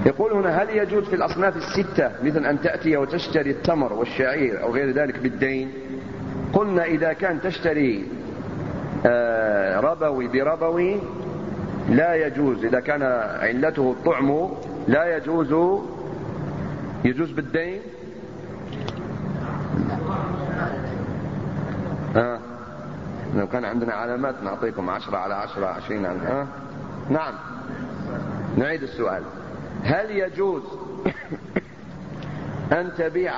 يقول هنا: هل يجوز في الأصناف الستة مثل أن تأتي وتشتري التمر والشعير أو غير ذلك بالدين؟ قلنا إذا كان تشتري ربوي بربوي لا يجوز، إذا كان علته الطعم لا يجوز. يجوز بالدين؟ لو كان عندنا علامات نعطيكم 10 على 10 20 على نعم. نعيد السؤال: هل يجوز أن تبيع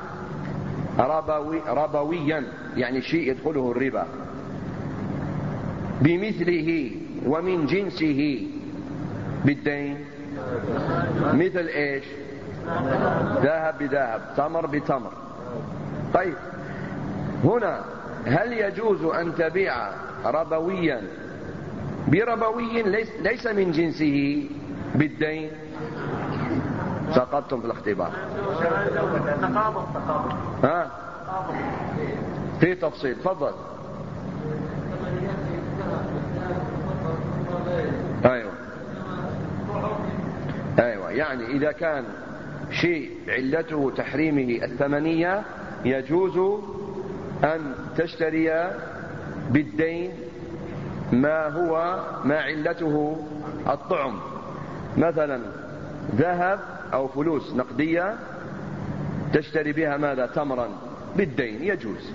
ربويا يعني شيء يدخله الربا بمثله ومن جنسه بالدين؟ مثل ايش؟ ذهب بذهب، تمر بتمر. طيب هنا هل يجوز أن تبيع ربويا بربوي ليس من جنسه بالدين؟ سقطتم في الاختبار. في تفصيل، تفضل. أيوة، يعني إذا كان شيء علته تحريمه الثمنية يجوز أن تشتري بالدين ما علته الطعم، مثلا ذهب أو فلوس نقدية تشتري بها ماذا؟ تمرا بالدين، يجوز.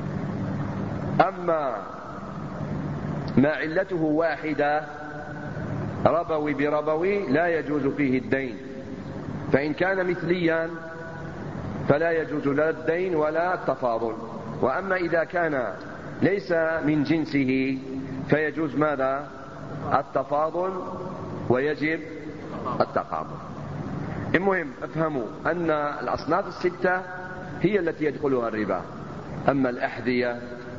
أما ما علته واحدة ربوي بربوي لا يجوز فيه الدين، فإن كان مثليا فلا يجوز لا الدين ولا التفاضل. وأما إذا كان ليس من جنسه فيجوز ماذا؟ التفاضل ويجب التقابل. المهم افهموا أن الأصناف الستة هي التي يدخلها الربا. أما الأحذية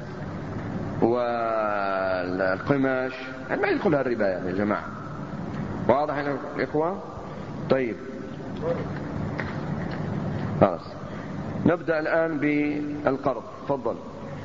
والقماش ما يدخلها الربا يعني يا جماعة. واضح يا إخوة؟ طيب خلاص، نبدأ الآن بالقرض. تفضل.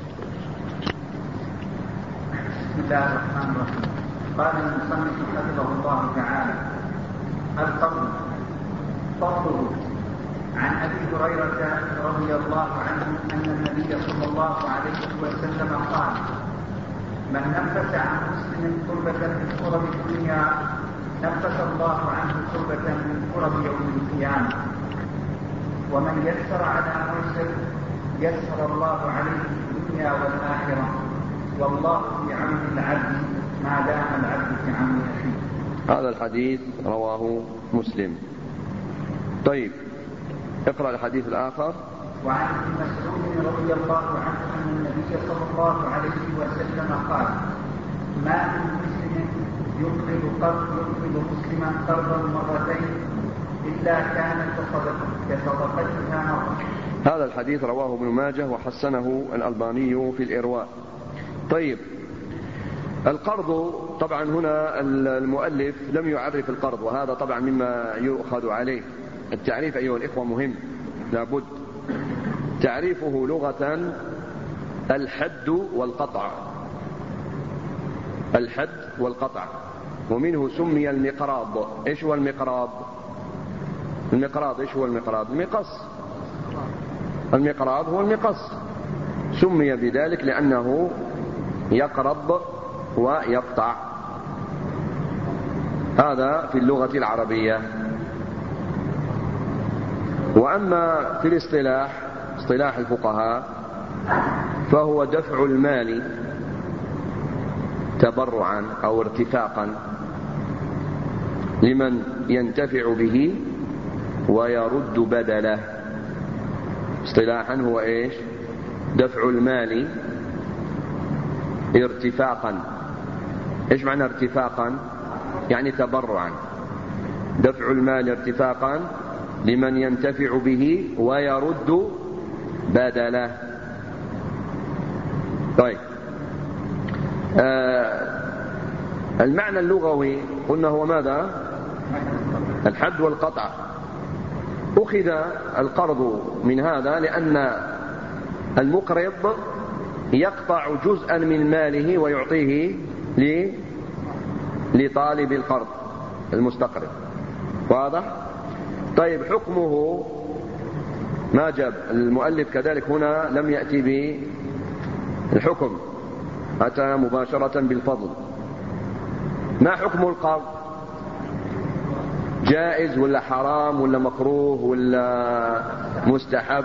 بسم الله الرحمن الرحيم. قال المصنف حفظه الله تعالى: القرض. فضله: عن أبي هريرة رضي الله عنه أن النبي صلى الله عليه وسلم قال: من نفس عن مسلم كربة من كرب الدنيا نفس الله عنه كربة من كرب يوم القيامة. ومن يسر على معسر يسر الله عليه في الدنيا والآخرة، والله في عون العبد ما دام العبد في عون أخيه. هذا الحديث رواه مسلم. طيب اقرأ الحديث الآخر. وعن ابن مسعود رضي الله عنه أن النبي صلى الله عليه وسلم قال: ما من مسلم يقرض مسلما قرضا مرتين إلا كان كصدقتها مرة. هذا الحديث رواه ابن ماجه وحسنه الألباني في الإرواء. طيب القرض، طبعا هنا المؤلف لم يعرف القرض، وهذا طبعا مما يؤخذ عليه. التعريف أيها الإخوة مهم، لابد تعريفه لغة: الحد والقطع. الحد والقطع، ومنه سمي المقراض. ايش هو المقراض؟ المقراض ايش هو المقراض؟ المقص. المقراض هو المقص، سمي بذلك لأنه يقرض ويقطع. هذا في اللغة العربية. وأما في الاصطلاح، اصطلاح الفقهاء، فهو دفع المال تبرعا أو ارتفاقا لمن ينتفع به ويرد بدله. اصطلاحا هو ايش؟ دفع المال ارتفاقا. ايش معنى ارتفاقا؟ يعني تبرعا. دفع المال ارتفاقا لمن ينتفع به ويرد بدله. طيب المعنى اللغوي قلنا هو ماذا؟ الحد والقطع. أخذ القرض من هذا لأن المقرض يقطع جزءا من ماله ويعطيه لطالب القرض المستقرض. واضح؟ طيب حكمه ما جاب المؤلف كذلك هنا لم يأتي بالحكم، أتى مباشرة بالفضل. ما حكم القرض؟ جائز ولا حرام ولا مكروه ولا مستحب؟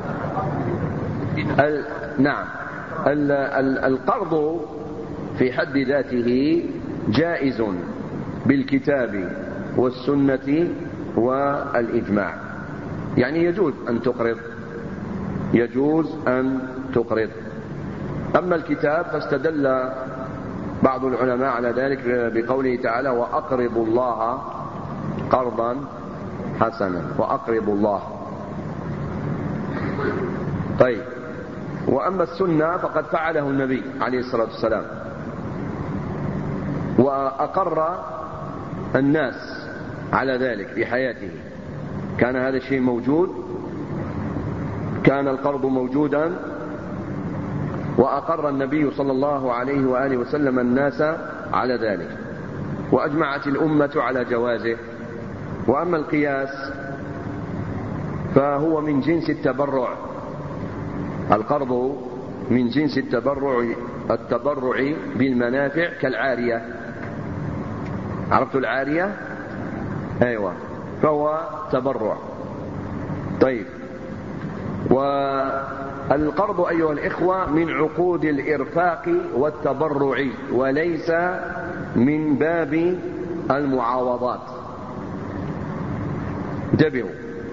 نعم، القرض في حد ذاته جائز بالكتاب والسنة والإجماع، يعني يجوز أن تقرض، يجوز أن تقرض. أما الكتاب فاستدل بعض العلماء على ذلك بقوله تعالى: وأقرضوا الله قرضا حسنا، وأقرضوا الله. طيب، وأما السنة فقد فعله النبي عليه الصلاة والسلام، وأقر الناس على ذلك في حياته، كان هذا الشيء موجود، كان القرض موجودا، وأقر النبي صلى الله عليه وآله وسلم الناس على ذلك، وأجمعت الأمة على جوازه. وأما القياس فهو من جنس التبرع، القرض من جنس التبرع بالمنافع كالعارية. عرفت العارية؟ أيوة، فهو تبرع. طيب، والقرض أيها الإخوة من عقود الإرفاق والتبرع، وليس من باب المعاوضات. انتبهوا،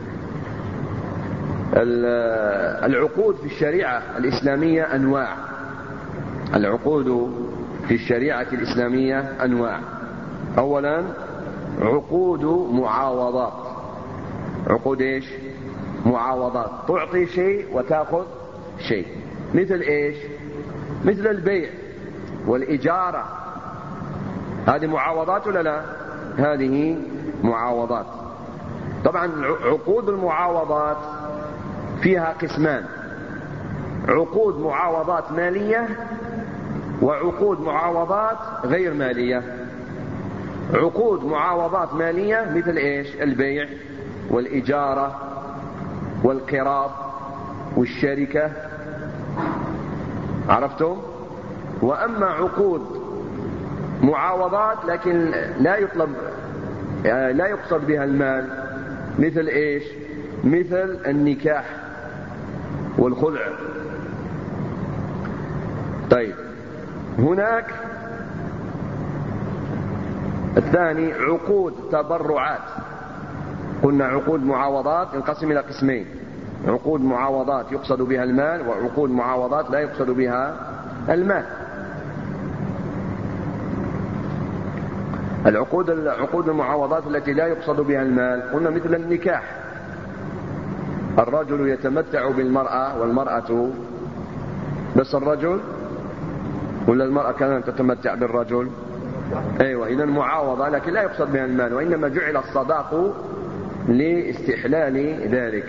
العقود في الشريعة الإسلامية أنواع، العقود في الشريعة الإسلامية أنواع. أولا عقود معاوضات. عقود إيش؟ معاوضات، تعطي شيء وتأخذ شيء. مثل إيش؟ مثل البيع والإجارة، هذه معاوضات ولا لا؟ هذه معاوضات. طبعا عقود المعاوضات فيها قسمان: عقود معاوضات مالية وعقود معاوضات غير مالية. عقود معاوضات مالية مثل إيش؟ البيع والإجارة والقراض والشركة، عرفتم؟ وأما عقود معاوضات لكن لا يقصد بها المال، مثل إيش؟ مثل النكاح والخلع. طيب، هناك الثاني عقود تبرعات. قلنا عقود معاوضات ينقسم إلى قسمين: عقود معاوضات يقصد بها المال، وعقود معاوضات لا يقصد بها المال. عقود المعاوضات التي لا يقصد بها المال قلنا مثل النكاح، الرجل يتمتع بالمرأة والمرأة بس الرجل، ولا المرأة كانت تتمتع بالرجل؟ أيوة، إذن معاوضة لكن لا يقصد بها المال، وإنما جعل الصداق لاستحلال ذلك.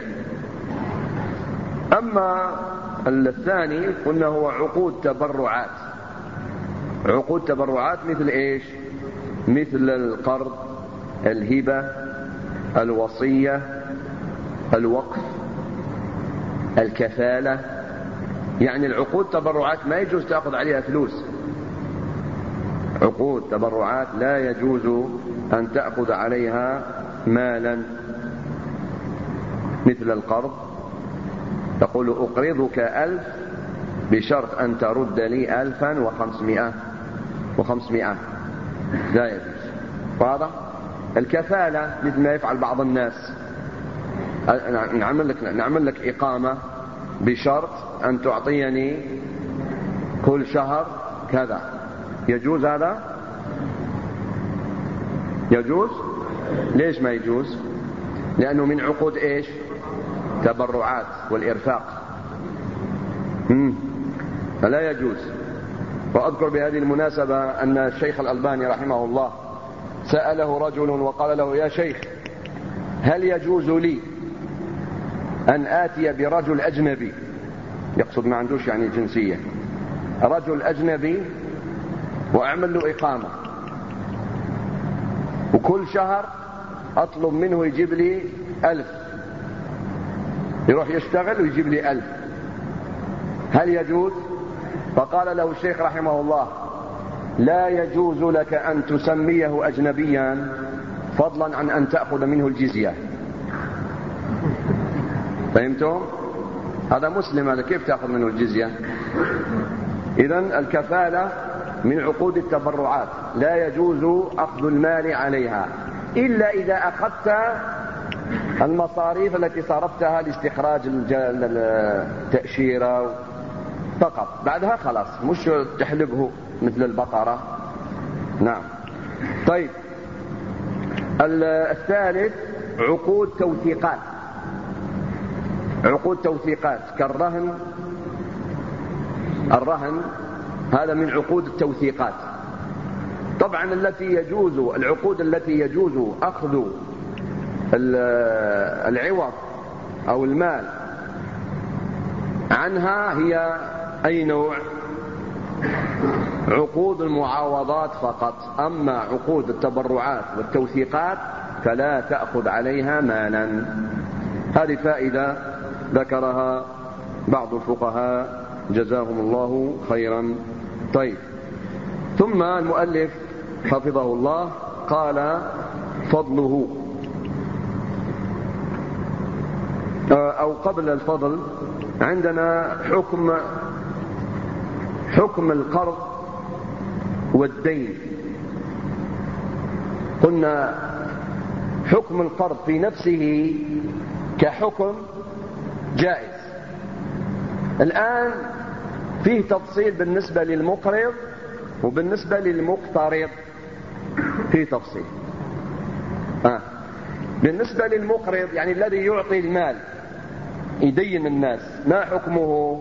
أما الثاني قلنا هو عقود تبرعات. عقود تبرعات مثل إيش؟ مثل القرض، الهبة، الوصية، الوقف، الكفالة. يعني العقود تبرعات ما يجوز تأخذ عليها فلوس، عقود تبرعات لا يجوز أن تأخذ عليها مالا. مثل القرض، تقول أقرضك 1000 بشرط أن ترد لي 1500 لا يجوز. واضح؟ الكفالة مثل ما يفعل بعض الناس، نعمل لك إقامة بشرط أن تعطيني كل شهر كذا. يجوز هذا؟ يجوز؟ ليش ما يجوز؟ لأنه من عقود إيش؟ تبرعات والإرفاق، فلا يجوز. وأذكر بهذه المناسبة أن الشيخ الألباني رحمه الله سأله رجل وقال له: يا شيخ، هل يجوز لي أن آتي برجل أجنبي، يقصد ما عندوش يعني جنسية، رجل أجنبي، وأعمل له إقامة، وكل شهر أطلب منه يجيب لي 1000، يروح يشتغل ويجيب لي 1000، هل يجوز؟ فقال له الشيخ رحمه الله: لا يجوز لك أن تسميه أجنبيا فضلا عن أن تأخذ منه الجزية. فهمتم؟ هذا مسلم، هذا كيف تأخذ منه الجزية؟ إذن الكفالة من عقود التبرعات، لا يجوز أخذ المال عليها إلا إذا أخذت المصاريف التي صرفتها لاستخراج التأشيرة فقط، بعدها خلاص مش تحلبه مثل البقرة. نعم. طيب، الثالث عقود توثيقات. عقود توثيقات كالرهن. الرهن هذا من عقود التوثيقات. طبعا العقود التي يجوز أخذ العوض أو المال عنها هي أي نوع؟ عقود المعاوضات فقط. أما عقود التبرعات والتوثيقات فلا تأخذ عليها مالا. هذه فائدة ذكرها بعض الفقهاء جزاهم الله خيرا. طيب، ثم المؤلف حفظه الله قال: فضله. أو قبل الفضل عندنا حكم القرض والدين. قلنا حكم القرض في نفسه كحكم جائز. الآن فيه تفصيل بالنسبة للمقرض وبالنسبة للمقترض، فيه تفصيل. بالنسبة للمقرض يعني الذي يعطي المال يدين الناس، ما حكمه؟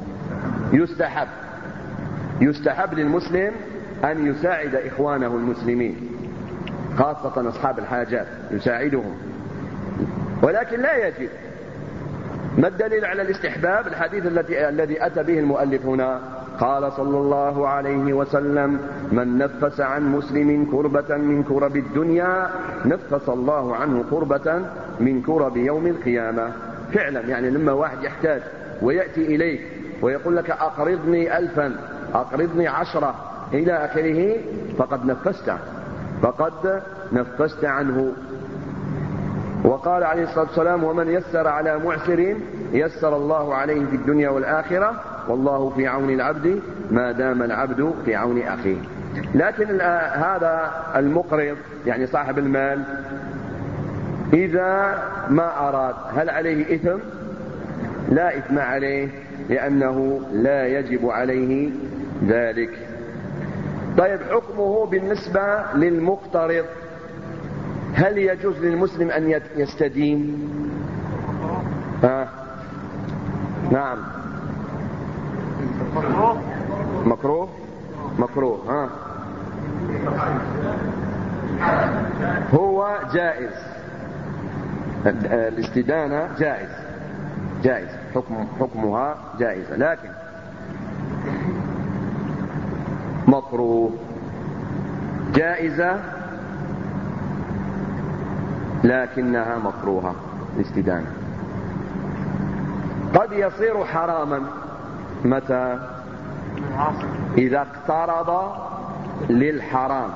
يستحب للمسلم أن يساعد إخوانه المسلمين، خاصة أصحاب الحاجات، يساعدهم، ولكن لا يجب. ما الدليل على الاستحباب؟ الحديث الذي أتى به المؤلف هنا: قال صلى الله عليه وسلم: من نفس عن مسلم كربة من كرب الدنيا نفس الله عنه كربة من كرب يوم القيامة. فعلا يعني لما واحد يحتاج ويأتي إليك ويقول لك: أقرضني 1000، أقرضني 10 إلى آخره، فقد نفست عنه. وقال عليه الصلاة والسلام: ومن يسر على معسر يسر الله عليه في الدنيا والآخرة، والله في عون العبد ما دام العبد في عون أخيه. لكن هذا المقرض يعني صاحب المال إذا ما أراد، هل عليه إثم؟ لا إثم عليه، لأنه لا يجب عليه ذلك. طيب، حكمه بالنسبة للمقترض: هل يجوز للمسلم أن يستدين؟ نعم. مكروه. هو جائز، الاستدانة جائز، حكمها جائزة، لكن مكروه. جائزة لكنها مكروهة الاستدانة. قد يصير حراما متى؟ إذا اقترض للحرام،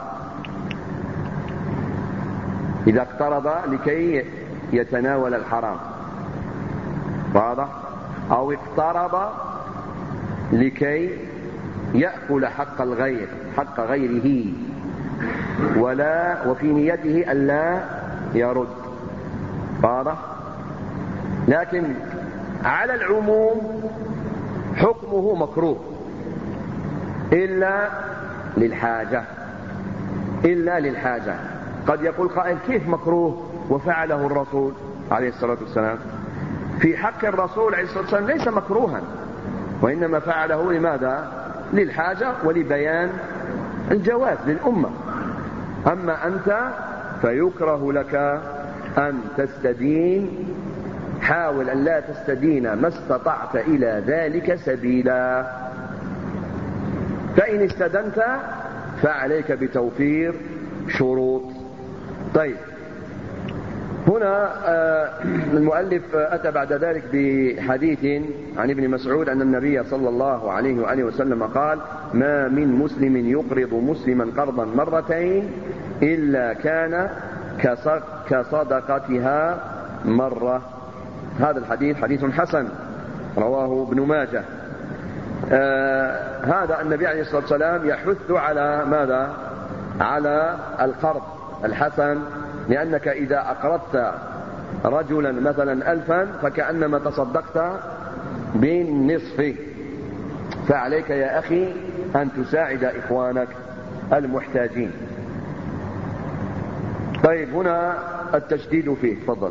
إذا اقترض لكي يتناول الحرام، واضح؟ أو اقترض لكي يأكل حق الغير، حق غيره، وفي نيته ألا يرد، واضح؟ لكن على العموم حكمه مكروه إلا للحاجة. قد يقول قائل: كيف مكروه وفعله الرسول عليه الصلاة والسلام؟ في حق الرسول عليه الصلاة والسلام ليس مكروها، وإنما فعله لماذا؟ للحاجة ولبيان الجواز للأمة. أما أنت فيكره لك أن تستدين، حاول أن لا تستدين ما استطعت إلى ذلك سبيلا. فإن استدنت فعليك بتوفير شروط. طيب، هنا المؤلف أتى بعد ذلك بحديث عن ابن مسعود أن النبي صلى الله عليه وآله وسلم قال: ما من مسلم يقرض مسلما قرضا مرتين إلا كان كصدقتها مرة. هذا الحديث حديث حسن رواه ابن ماجه. هذا النبي عليه الصلاة والسلام يحث على ماذا؟ على القرض الحسن، لأنك إذا أقرضت رجلا مثلا 1000 فكأنما تصدقت بالنصف، فعليك يا أخي أن تساعد إخوانك المحتاجين. طيب هنا التشديد فيه، تفضل.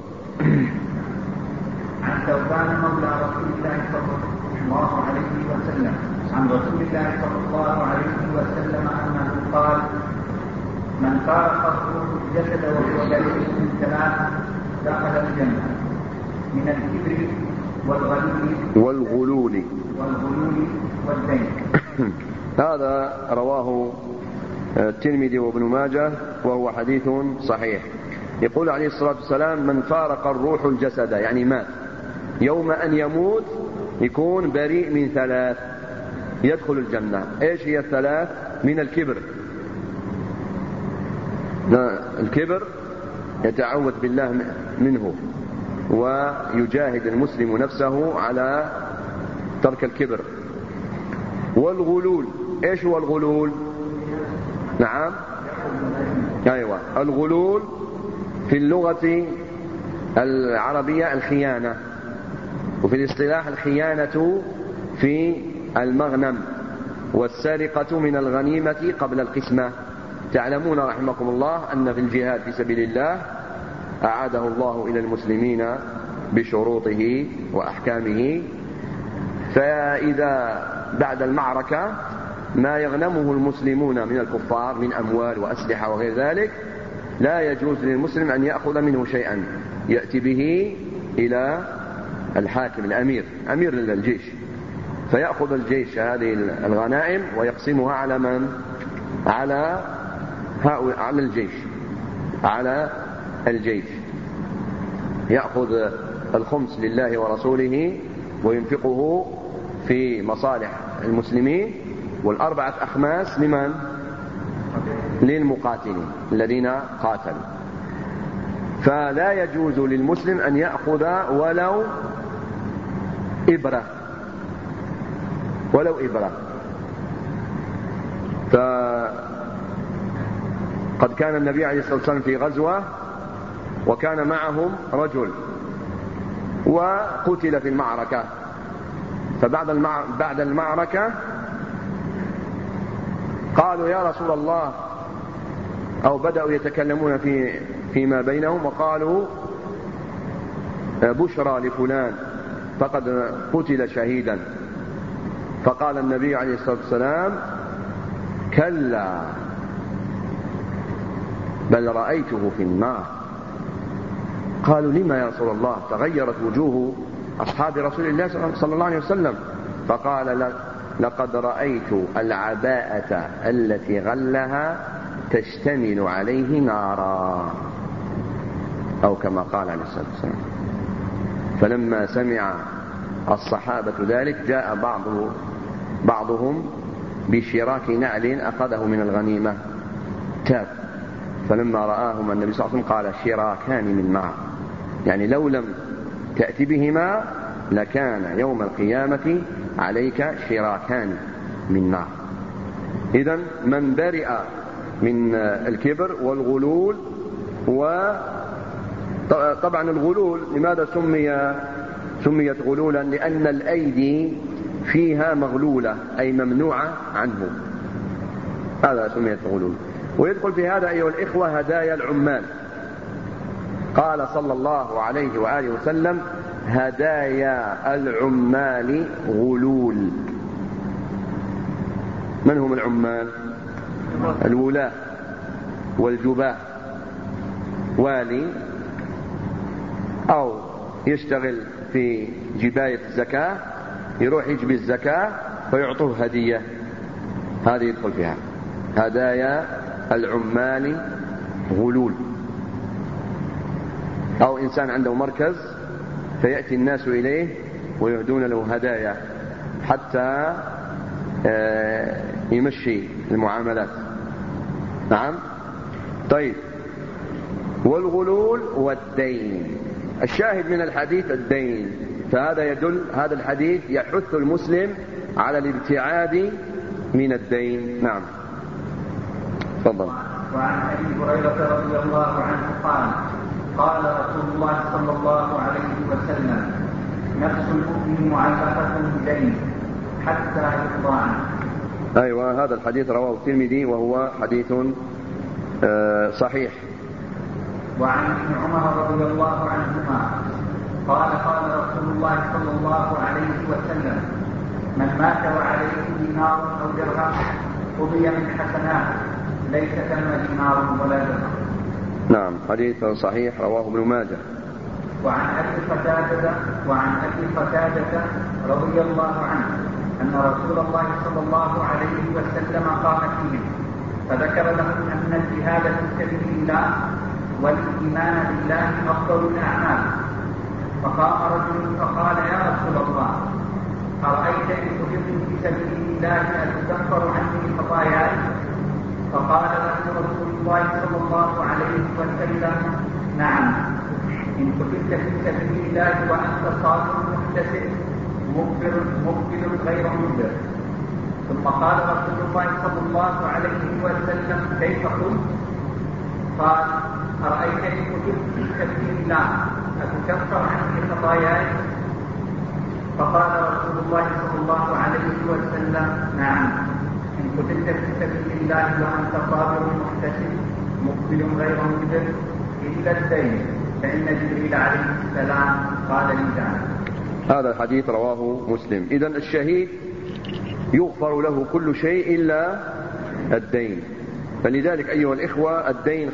عن ثوبان مولى رسول الله صلى الله عليه وسلم عن رسول الله صلى الله عليه وسلم أنه قال: من فارق الروح الجسد وهو بريء من 3 دخل الجنة: من الكبر والغلول والدين. هذا رواه الترمذي وابن ماجه وهو حديث صحيح. يقول عليه الصلاة والسلام: من فارق الروح الجسد، يعني مات، يوم أن يموت يكون بريء من 3 يدخل الجنة. ايش هي 3؟ من الكبر. الكبر يتعوذ بالله منه، ويجاهد المسلم نفسه على ترك الكبر. والغلول، ايش هو الغلول؟ نعم، ايوه، الغلول في اللغة العربية الخيانة، وفي الاصطلاح الخيانة في المغنم، والسرقة من الغنيمة قبل القسمة. تعلمون رحمكم الله أن في الجهاد في سبيل الله أعاده الله إلى المسلمين بشروطه وأحكامه، فإذا بعد المعركة ما يغنمه المسلمون من الكفار من أموال وأسلحة وغير ذلك، لا يجوز للمسلم أن يأخذ منه شيئا، يأتي به إلى الحاكم الأمير، أمير الجيش، فيأخذ الجيش هذه الغنائم ويقسمها على من؟ على الجيش. يأخذ الخمس لله ورسوله وينفقه في مصالح المسلمين، وال4 أخماس لمن؟ للمقاتلين الذين قاتلوا. فلا يجوز للمسلم أن يأخذ ولو إبرة. فقد كان النبي عليه الصلاة والسلام في غزوة وكان معهم رجل وقتل في المعركة، فبعد المعركة قالوا: يا رسول الله، أو بدأوا يتكلمون فيما بينهم وقالوا: بشرى لفلان فقد قتل شهيدا. فقال النبي عليه الصلاة والسلام: كلا، بل رأيته في النار. قالوا: لما يا رسول الله؟ تغيرت وجوه أصحاب رسول الله صلى الله عليه وسلم. فقال: لقد رأيت العباءة التي غلها تشتمل عليه نارا، أو كما قال عليه الصلاة والسلام. فلما سمع الصحابة ذلك جاء بعضهم بشراك نعل أخذه من الغنيمة تاب، فلما رآهما النبي صلى الله عليه وسلم قال: شراكان من نار، يعني لو لم تأتي بهما لكان يوم القيامة عليك شراكان من نار. إذن من برئ من الكبر والغلول، وطبعا الغلول لماذا سميت غلولا؟ لأن الأيدي فيها مغلولة، أي ممنوعة عنه، هذا سميت غلول. ويدخل في هذا أيها الإخوة هدايا العمال. قال صلى الله عليه وآله وسلم: هدايا العمال غلول. من هم العمال؟ الولاة والجباة. والي أو يشتغل في جباية الزكاة، يروح يجبي الزكاة فيعطوه هدية، هذه يدخل فيها هدايا العمال غلول. أو إنسان عنده مركز فيأتي الناس إليه ويهدون له هدايا حتى يمشي المعاملات. نعم. طيب، والغلول والدين، الشاهد من الحديث الدين، فهذا يدل، هذا الحديث يحث المسلم على الابتعاد من الدين. نعم، تفضل. وعن أبي هريرة رضي الله عنه قال قال رسول الله صلى الله عليه وسلم: نفس المؤمن معلقة بدين حتى يقضى عنه. أيوة، هذا الحديث رواه الترمذي وهو حديث صحيح. وعن ابن عمر رضي الله عنهما قال قال رسول الله صلى الله عليه وسلم: من مات وعليه دينار أو درهم قضي من حسنات ليس ثم دينار ولا درهم. نعم، حديث صحيح رواه ابن ماجه. وعن أبي قتادة رضي الله عنه أن رسول الله صلى الله عليه وسلم قام فيهم فذكر لهم أن الجهاد في سبيل الله والإيمان بالله أفضل الأعمال، فقام رجل فقال: يا رسول الله، أرأيت إن قتلت في سبيل الله أتكفر عني خطاياي؟ فقال له رسول الله صلى الله عليه وسلم: نعم، إن قتلت في سبيل الله وأنت صادق محتسب مقبل غير مدبر. ثم قال رسول الله صلى الله عليه وسلم: كيف قلت؟ قال: أرأيت إن قتلت في سبيل الله أتكفر عني خطاياي؟ فقال رسول الله صلى الله عليه وسلم: نعم، إن قتلت في سبيل الله وأنت صابر محتسب مقبل غير مدبر إلا الدين فإن جبريل عليه السلام قال لي ذلك. هذا الحديث رواه مسلم. إذن الشهيد يغفر له كل شيء إلا الدين، فلذلك أيها الإخوة الدين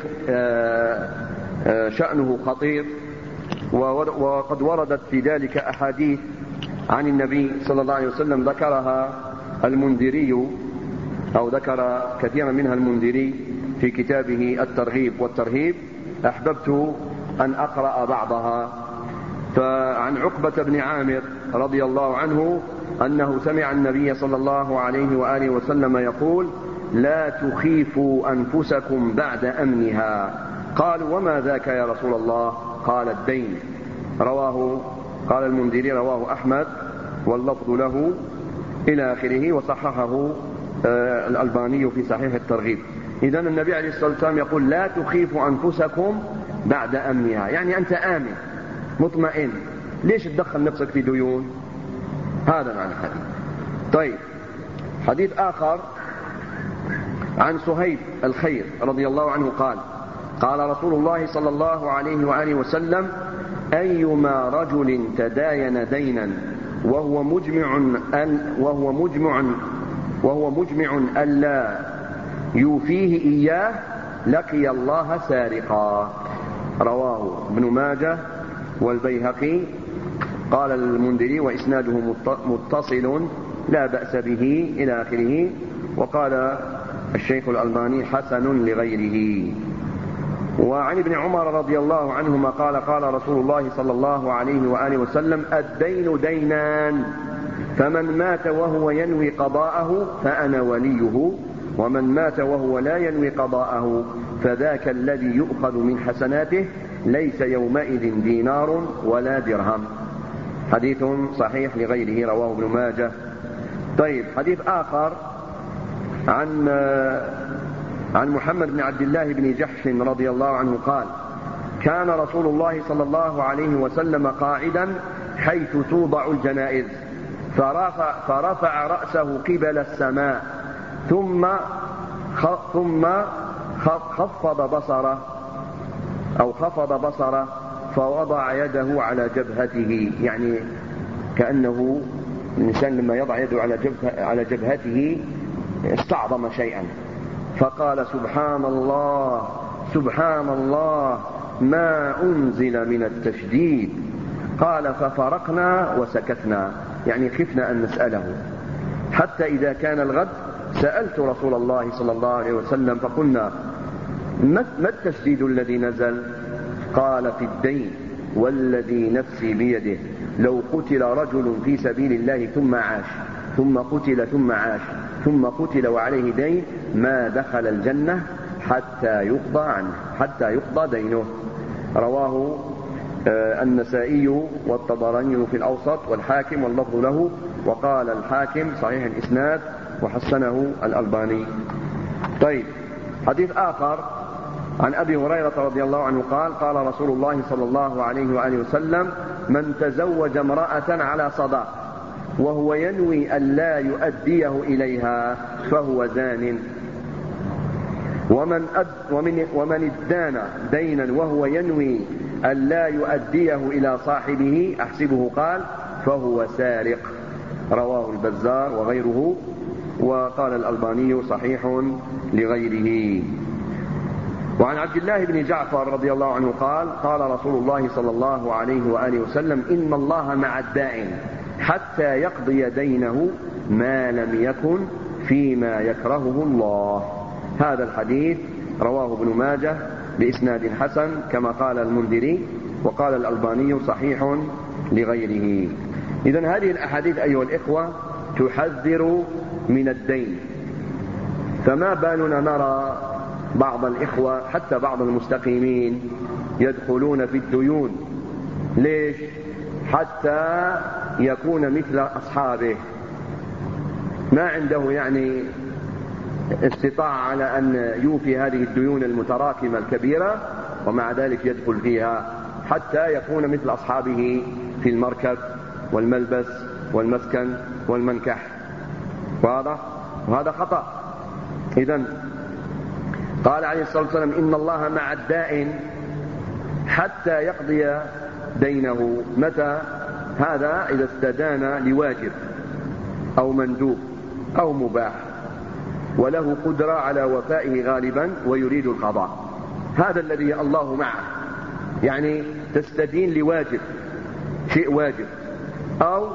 شأنه خطير، وقد وردت في ذلك أحاديث عن النبي صلى الله عليه وسلم ذكرها المنذري، أو ذكر كثيرا منها المنذري في كتابه الترغيب والترهيب. أحببت أن أقرأ بعضها. فعن عقبة بن عامر رضي الله عنه أنه سمع النبي صلى الله عليه وآله وسلم يقول: لا تخيفوا أنفسكم بعد أمنها. قالوا: وما ذاك يا رسول الله؟ قال: الدين. قال المنذري رواه أحمد واللفظ له إلى آخره، وصححه الألباني في صحيح الترغيب. إذن النبي عليه الصلاة والسلام يقول: لا تخيفوا أنفسكم بعد أمنها، يعني أنت آمن مطمئن، ليش تدخل نفسك في ديون؟ هذا معنى الحديث. طيب، حديث آخر عن سهيب الخير رضي الله عنه قال: قال رسول الله صلى الله عليه وآله وسلم: أيما رجل تداين دينا وهو مجمع ألا يوفيه إياه لقي الله سارقا. رواه ابن ماجه والبيهقي. قال المنذري: وإسناده متصل لا بأس به إلى آخره. وقال الشيخ الألباني: حسن لغيره. وعن ابن عمر رضي الله عنهما قال: قال رسول الله صلى الله عليه وآله وسلم: الدين دينان، فمن مات وهو ينوي قضاءه فأنا وليه، ومن مات وهو لا ينوي قضاءه فذاك الذي يؤخذ من حسناته ليس يومئذ دينار ولا درهم. حديث صحيح لغيره، رواه ابن ماجه. طيب، حديث آخر عن محمد بن عبد الله بن جحش رضي الله عنه قال: كان رسول الله صلى الله عليه وسلم قاعدا حيث توضع الجنائز، فرفع رأسه قبل السماء ثم خفض بصره فوضع يده على جبهته، يعني كأنه الإنسان لما يضع يده على جبهته استعظم شيئا، فقال: سبحان الله سبحان الله ما أنزل من التشديد. قال: ففرقنا وسكتنا، يعني خفنا أن نسأله، حتى إذا كان الغد سألت رسول الله صلى الله عليه وسلم فقلنا: ما التشديد الذي نزل؟ قال في الدين والذي نفسي بيده لو قتل رجل في سبيل الله ثم عاش ثم قتل ثم عاش ثم قتل وعليه دين ما دخل الجنة حتى يقضى دينه. رواه النسائي والطبراني في الأوسط والحاكم واللفظ له، وقال الحاكم صحيح الإسناد وحسنه الألباني. طيب، حديث آخر عن أبي هريرة رضي الله عنه قال قال رسول الله صلى الله عليه وآله وسلم: من تزوج امرأة على صداق وهو ينوي أن لا يؤديه إليها فهو زان، ومن ادان دينا وهو ينوي أن لا يؤديه إلى صاحبه أحسبه قال فهو سارق. رواه البزار وغيره، وقال الألباني صحيح لغيره. وعن عبد الله بن جعفر رضي الله عنه قال قال رسول الله صلى الله عليه وآله وسلم: إن الله مع الدائن حتى يقضي دينه ما لم يكن فيما يكرهه الله. هذا الحديث رواه ابن ماجه بإسناد حسن كما قال المنذري، وقال الألباني صحيح لغيره. إذن هذه الأحاديث أيها الإخوة تحذر من الدين، فما بالنا نرى بعض الإخوة حتى بعض المستقيمين يدخلون في الديون. ليش؟ حتى يكون مثل أصحابه، ما عنده يعني استطاع على أن يوفي هذه الديون المتراكمة الكبيرة، ومع ذلك يدخل فيها حتى يكون مثل أصحابه في المركب والملبس والمسكن والمنكح. واضح؟ وهذا خطأ. إذن قال عليه الصلاة والسلام: إن الله مع الدائن حتى يقضي دينه. متى؟ هذا إذا استدان لواجب أو مندوب أو مباح وله قدرة على وفائه غالبا ويريد القضاء، هذا الذي الله معه. يعني تستدين لواجب، شيء واجب أو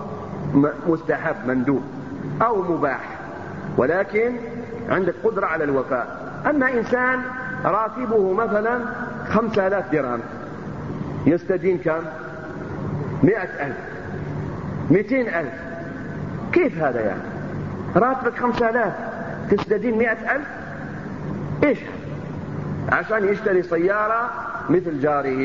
مستحب مندوب أو مباح، ولكن عندك قدرة على الوفاء. أما إنسان راتبه مثلا 5000 درهم يستدين كم؟ 100,000 200,000. كيف هذا يعني؟ راتبك 5000 تستدين 100,000؟ إيش؟ عشان يشتري سيارة مثل جاره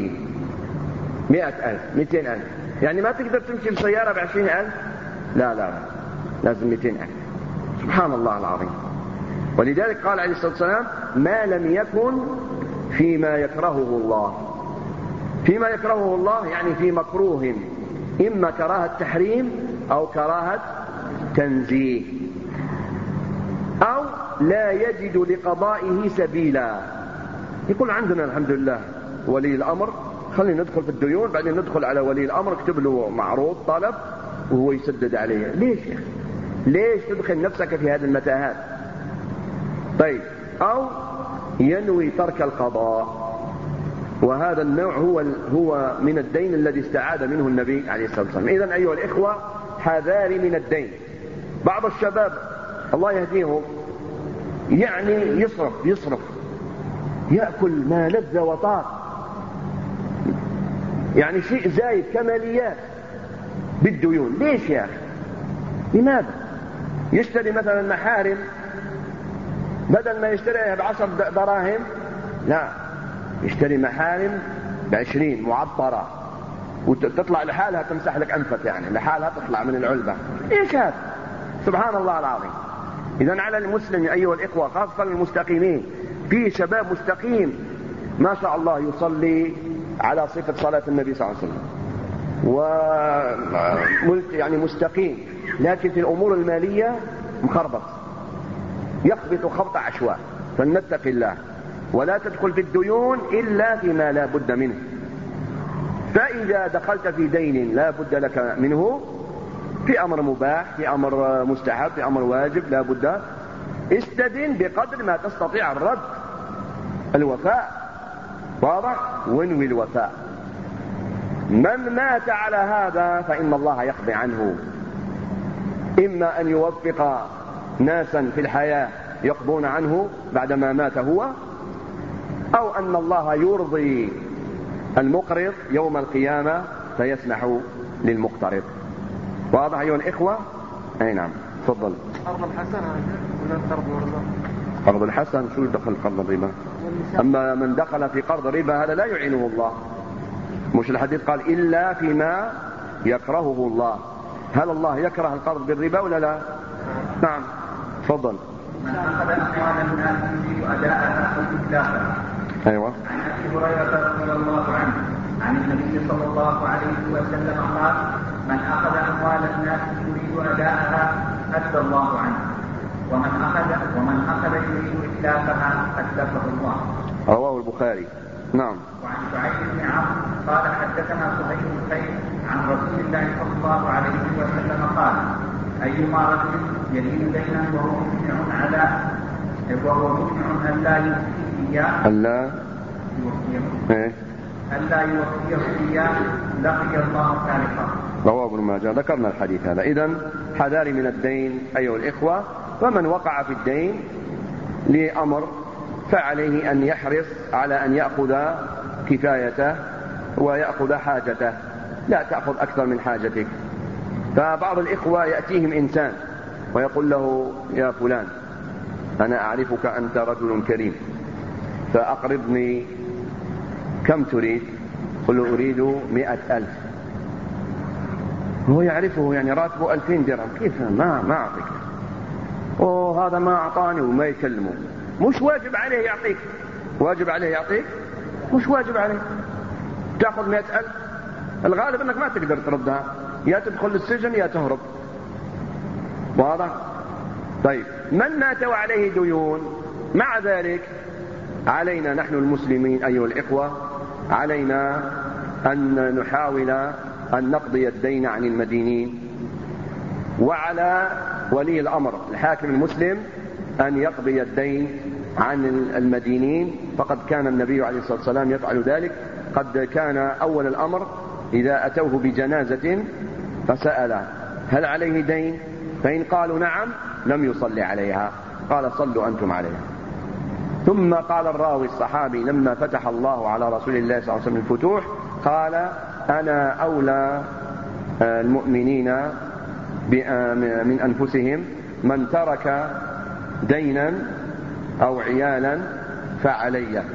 100,000 200,000. يعني ما تقدر تمشي بسيارة ب20,000؟ لا لازم 200,000. سبحان الله العظيم. ولذلك قال عليه الصلاة والسلام: ما لم يكن فيما يكرهه الله. فيما يكرهه الله يعني في مكروه، إما كراهة تحريم أو كراهة تنزيه، أو لا يجد لقضائه سبيلا. يقول عندنا الحمد لله ولي الأمر، خلينا ندخل في الديون بعدين ندخل على ولي الأمر، اكتب له معروض طلب وهو يسدد عليه. ليش يا أخي؟ ليش تدخل نفسك في هذه المتاهات؟ طيب، أو ينوي ترك القضاء، وهذا النوع هو من الدين الذي استعاذ منه النبي عليه الصلاة والسلام. إذن أيها الإخوة حذاري من الدين. بعض الشباب الله يهديهم يعني يصرف يأكل ما لذ وطار، يعني شيء زايد كماليات بالديون. ليش يا أخي؟ لماذا؟ يشتري مثلا محارم بدل ما يشتريها ب10 دراهم، لا، يشتري محارم ب20 معطرة وتطلع لحالها تمسح لك أنفك، يعني لحالها تطلع من العلبة. إيش هذا؟ سبحان الله العظيم. إذن على المسلم أيها الإخوة خاصة المستقيمين، في شباب مستقيم ما شاء الله يصلي على صفة صلاة النبي صلى الله عليه وسلم يعني مستقيم، لكن في الأمور المالية مخربط، يخبط خبط عشواء. فلنتق الله ولا تدخل في الديون إلا فيما لا بد منه. فإذا دخلت في دين لا بد لك منه، في أمر مباح، في أمر مستحب، في أمر واجب، لا بد، استدن بقدر ما تستطيع الرد، الوفاء. واضح؟ وانوي الوفاء. من مات على هذا فإن الله يقضي عنه، إما أن يوفق ناسا في الحياة يقضون عنه بعدما مات هو، أو أن الله يرضي المقرض يوم القيامة فيسمح للمقترض. واضح أيها الإخوة؟ أي نعم. تفضل. قرض الحسن ولا قرض الربا؟ قرض الحسن شو دخل قرض الربا؟ أما من دخل في قرض الربا هذا لا يعينه الله. مش الحديث قال إلا فيما يكرهه الله. هل الله يكره القرض بالربا ولا لا؟ نعم. تفضل. من أخذ أموال الناس يريد أداءها أو إتلافها. أيوة. عن أبي هريرة رضي الله عنه عن النبي صلى الله عليه وسلم قال: من أخذ أموال الناس يريد أداءها أدى الله عنه، ومن أخذ يريد إتلافها أتلفه الله. رواه البخاري. نعم. وعن سعيد بن عمرو قال: حدثنا سهيل بن خير عن رسول الله صلى الله عليه وسلم قال: أيما رجل يدين دينا وهو مقنع ألا يوفيه إياه ألا يوفيه إياه لقي الله خالقا. رواه ابن ماجه. ذكرنا الحديث هذا. إذن حذاري من الدين أيها الإخوة. ومن وقع في الدين لأمر فعليه أن يحرص على أن يأخذ كفايته ويأخذ حاجته، لا تأخذ أكثر من حاجتك. فبعض الإخوة يأتيهم إنسان ويقول له: يا فلان أنا أعرفك أنت رجل كريم فأقرضني، كم تريد؟ قل له: أريد 100,000. هو يعرفه يعني راتبه 2000 درهم. كيف ما أعطيك؟ هذا ما أعطاني وما يكلمه. مش واجب عليه يعطيك. واجب عليه يعطيك؟ مش واجب عليه. تأخذ 100,000 الغالب أنك ما تقدر تردها، يا تدخل السجن يا تهرب. واضح؟ طيب، من مات وعليه ديون مع ذلك علينا نحن المسلمين أيها الإخوة علينا أن نحاول أن نقضي الدين عن المدينين، وعلى ولي الأمر الحاكم المسلم أن يقضي الدين عن المدينين، فقد كان النبي عليه الصلاة والسلام يفعل ذلك. قد كان أول الأمر إذا أتوه بجنازة فسأل: هل عليه دين؟ فإن قالوا نعم لم يصلي عليها، قال: صلوا أنتم عليها. ثم قال الراوي الصحابي لما فتح الله على رسول الله صلى الله عليه وسلم الفتوح قال: أنا أولى المؤمنين من أنفسهم، من ترك دينا أو عيالا فعلي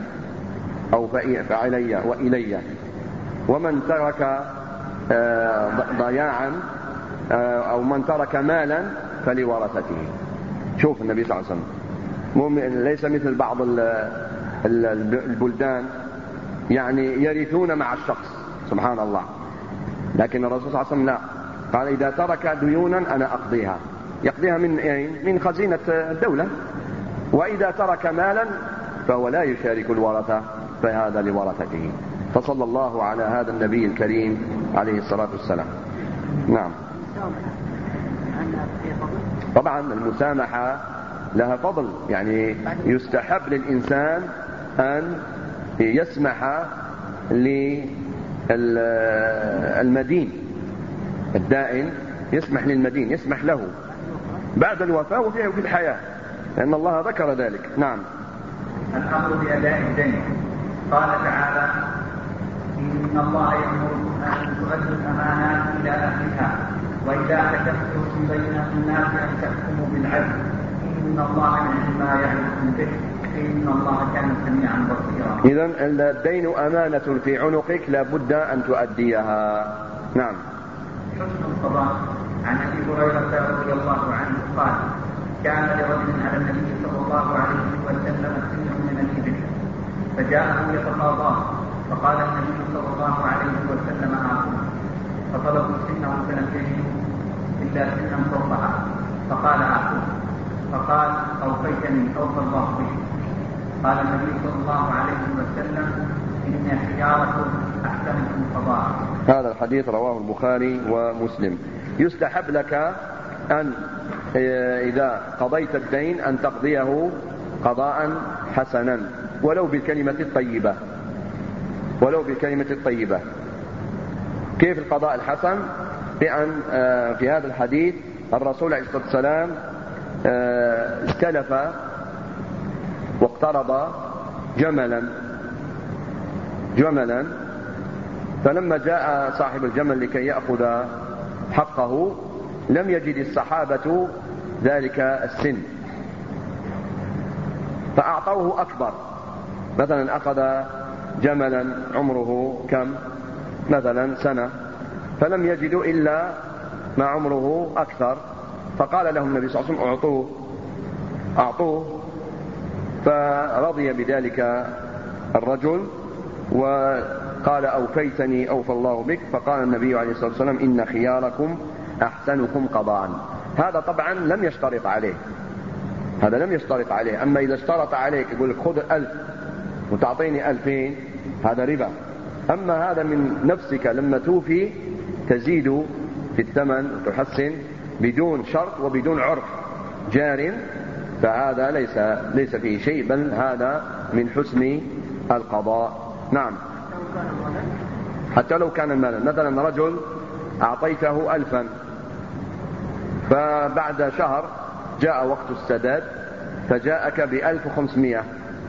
وإلي، ومن ترك ضياعا أو من ترك مالا فلورثته. شوف النبي صلى الله عليه وسلم ليس مثل بعض البلدان يعني يرثون مع الشخص، سبحان الله، لكن الرسول صلى الله عليه وسلم لا، قال: إذا ترك ديونا أنا أقضيها، يقضيها من خزينة الدولة، وإذا ترك مالا فهو لا يشارك الورثة فهذا لورثته. فصلى الله على هذا النبي الكريم عليه الصلاة والسلام. نعم. طبعا المسامحة لها فضل، يعني يستحب للإنسان أن يسمح للمدين الدائن، يسمح للمدين، يسمح له بعد الوفاة وفي الحياة، لأن الله ذكر ذلك. نعم. الأمر بأداء الدين. قال تعالى: إن الله يأمركم أن تؤدوا الأمانات إلى أهلها وإذا حكمتم بين الناس أن تحكموا بالعدل إن الله يعلم ما يعظكم به إن الله كان سميعا بصيرا. إذن الدين أمانة في عنقك لا بد أن تؤديها. نعم. حسن القضاء. عن أبي هريرة رضي الله عنه قال: كان لرجل على النبي صلى الله عليه وسلم سن من الإبل فجاءه يتقاضاه، فقال النبي صلى الله عليه وسلم: آخذ. فطلبوا سنه فلم يجدوا إلا سنا فوقها، فقال: آخذ. فقال: أوفيتني أوفى الله بي. قال النبي صلى الله عليه وسلم: إن خياركم أحسنكم قضاء. هذا الحديث رواه البخاري ومسلم. يستحب لك أن إذا قضيت الدين أن تقضيه قضاء حسنا ولو بالكلمة الطيبة، ولو بالكلمة الطيبة. كيف القضاء الحسن؟ بأن في هذا الحديث الرسول عليه الصلاة والسلام استلف واقترض جملا فلما جاء صاحب الجمل لكي يأخذ حقه لم يجد الصحابة ذلك السن، فأعطوه أكبر. مثلا أخذ جملا عمره كم؟ مثلا سنة، فلم يجدوا إلا ما عمره أكثر، فقال لهم النبي صلى الله عليه وسلم أعطوه. فرضي بذلك الرجل وقال أوفيتني أوفى الله بك. فقال النبي عليه الصلاة والسلام إن خياركم أحسنكم قضاء. هذا طبعا لم يشترط عليه، هذا لم يشترط عليه. أما إذا اشترط عليك يقول لك خذ 1000 وتعطيني 2000 هذا ربا. أما هذا من نفسك لما توفي تزيد في الثمن وتحسن بدون شرط وبدون عرف جار، فهذا ليس فيه شيء، بل هذا من حسن القضاء. نعم، حتى لو كان مالا. مثلا رجل أعطيته 1000، فبعد شهر جاء وقت السداد فجاءك ب1500،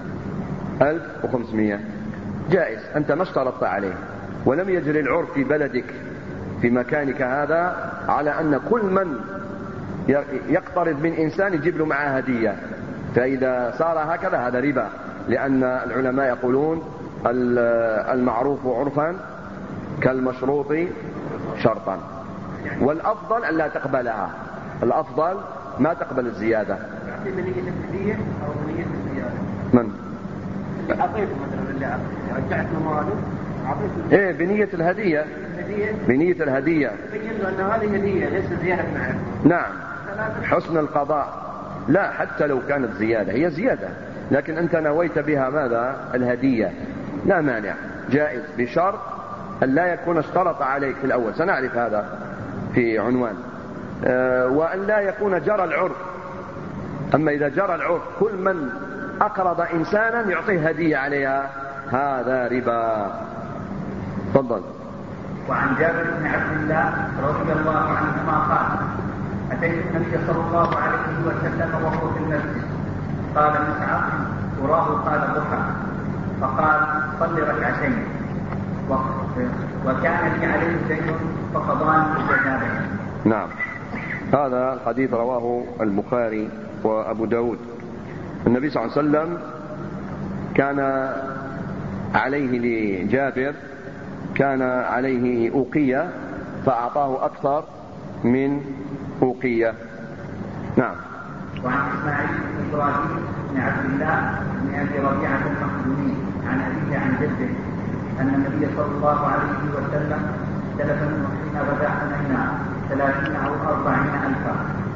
1500 جائز، أنت ما اشترطت عليه، ولم يجري العرف في بلدك في مكانك هذا على أن كل من يقترض من إنسان يجيب له معه هدية. فإذا صار هكذا هذا ربا، لأن العلماء يقولون المعروف عرفا كالمشروط شرطا، والأفضل أن لا تقبلها، الأفضل ما تقبل الزيادة. بنية الهدية أو بنية الزيادة؟ من؟ اللي أعطيته مثلا، اللي رجعت له ماله أعطيته. إيه، بنية الهدية. بنية الهدية بين له أن هذه هدية ليس زيادة معه. نعم، حسن القضاء. لا، حتى لو كانت زيادة هي زيادة، لكن أنت نويت بها ماذا؟ الهدية، لا مانع، جائز، بشرط أن لا يكون اشترط عليك في الأول، سنعرف هذا في عنوان. وأن لا يكون جرى العرف. أما إذا جرى العرف كل من أقرض إنسانا يعطيه هدية عليها هذا ربا. تفضل. وعن جابر بن عبد الله رضي الله عنهما قال أتيت النبي صلى الله عليه وسلم وهو في المسجد، قال مسعر أراه قال ضحى، فقال صل ركعتين، وكان لي عليه دين فقضاني بجنابه. نعم، هذا الحديث رواه البخاري وأبو داود. النبي صلى الله عليه وسلم كان عليه لجابر كان عليه أوقية فأعطاه أكثر من أوقية. نعم. وعن إسماعيل بن إبراهيم بن عبد الله بن أبي ربيعة المخزومي عن أبيه عن جده أن النبي صلى الله عليه وسلم سلف منه حين غدا حنينا 30 أو 40 ألفا،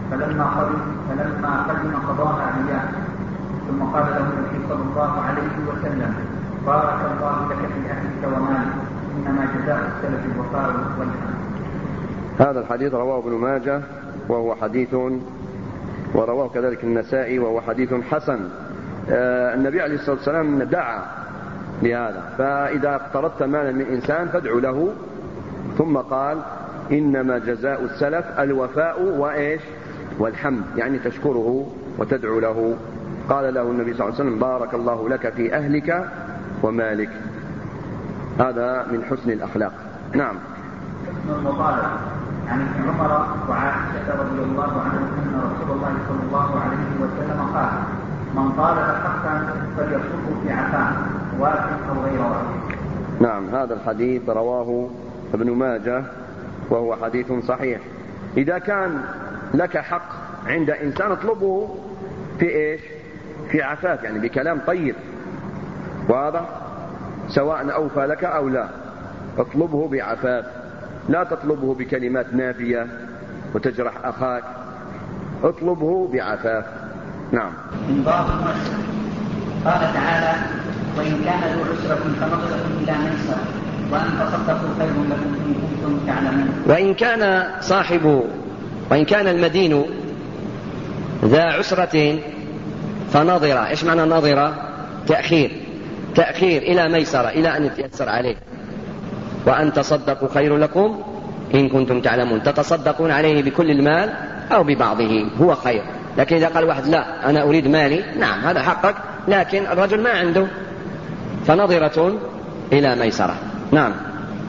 فلما قدم قضاها إياه، ثم قال له النبي صلى الله عليه وسلم بارك الله لك في أهلك ومالك، إنما جزاء السلف الوفاء والحمد. هذا الحديث رواه ابن ماجه وهو حديث، ورواه كذلك النسائي وهو حديث حسن. النبي عليه الصلاة والسلام دعا لهذا، فإذا اقترضت مالا من إنسان فادعو له، ثم قال إنما جزاء السلف الوفاء وإيش والحمد، يعني تشكره وتدعو له. قال له النبي صلى الله عليه وسلم بارك الله لك في أهلك ومالك. هذا من حسن الأخلاق. نعم. حسن المطالبة. عن ابن عمر وعائشة رضي الله عنهم أن رسول الله صلى الله عليه وسلم قال من طالب حقا فليصبه في عفاه واقف أو غير واقف. نعم، هذا الحديث رواه ابن ماجه وهو حديث صحيح. إذا كان لك حق عند إنسان اطلبه في إيش؟ في عفاف، يعني بكلام طيب واضح، سواء أوفى لك أو لا، اطلبه بعفاف، لا تطلبه بكلمات نافية وتجرح أخاك، اطلبه بعفاف. نعم. من باب المعسر قال تعالى وإن كان ذو عسرة فنظرة إلى ميسر وأن تصدقوا خير لكم إن كنتم تعلمون. وإن كان المدين ذا عسرة فنظرة. إيش معنى نظرة؟ تأخير إلى ميسرة، إلى أن يتيسر عليه. وأن تصدقوا خير لكم إن كنتم تعلمون، تتصدقون عليه بكل المال أو ببعضه هو خير. لكن إذا قال واحد لا أنا أريد مالي، نعم هذا حقك، لكن الرجل ما عنده، فنظرة إلى ميسرة. نعم.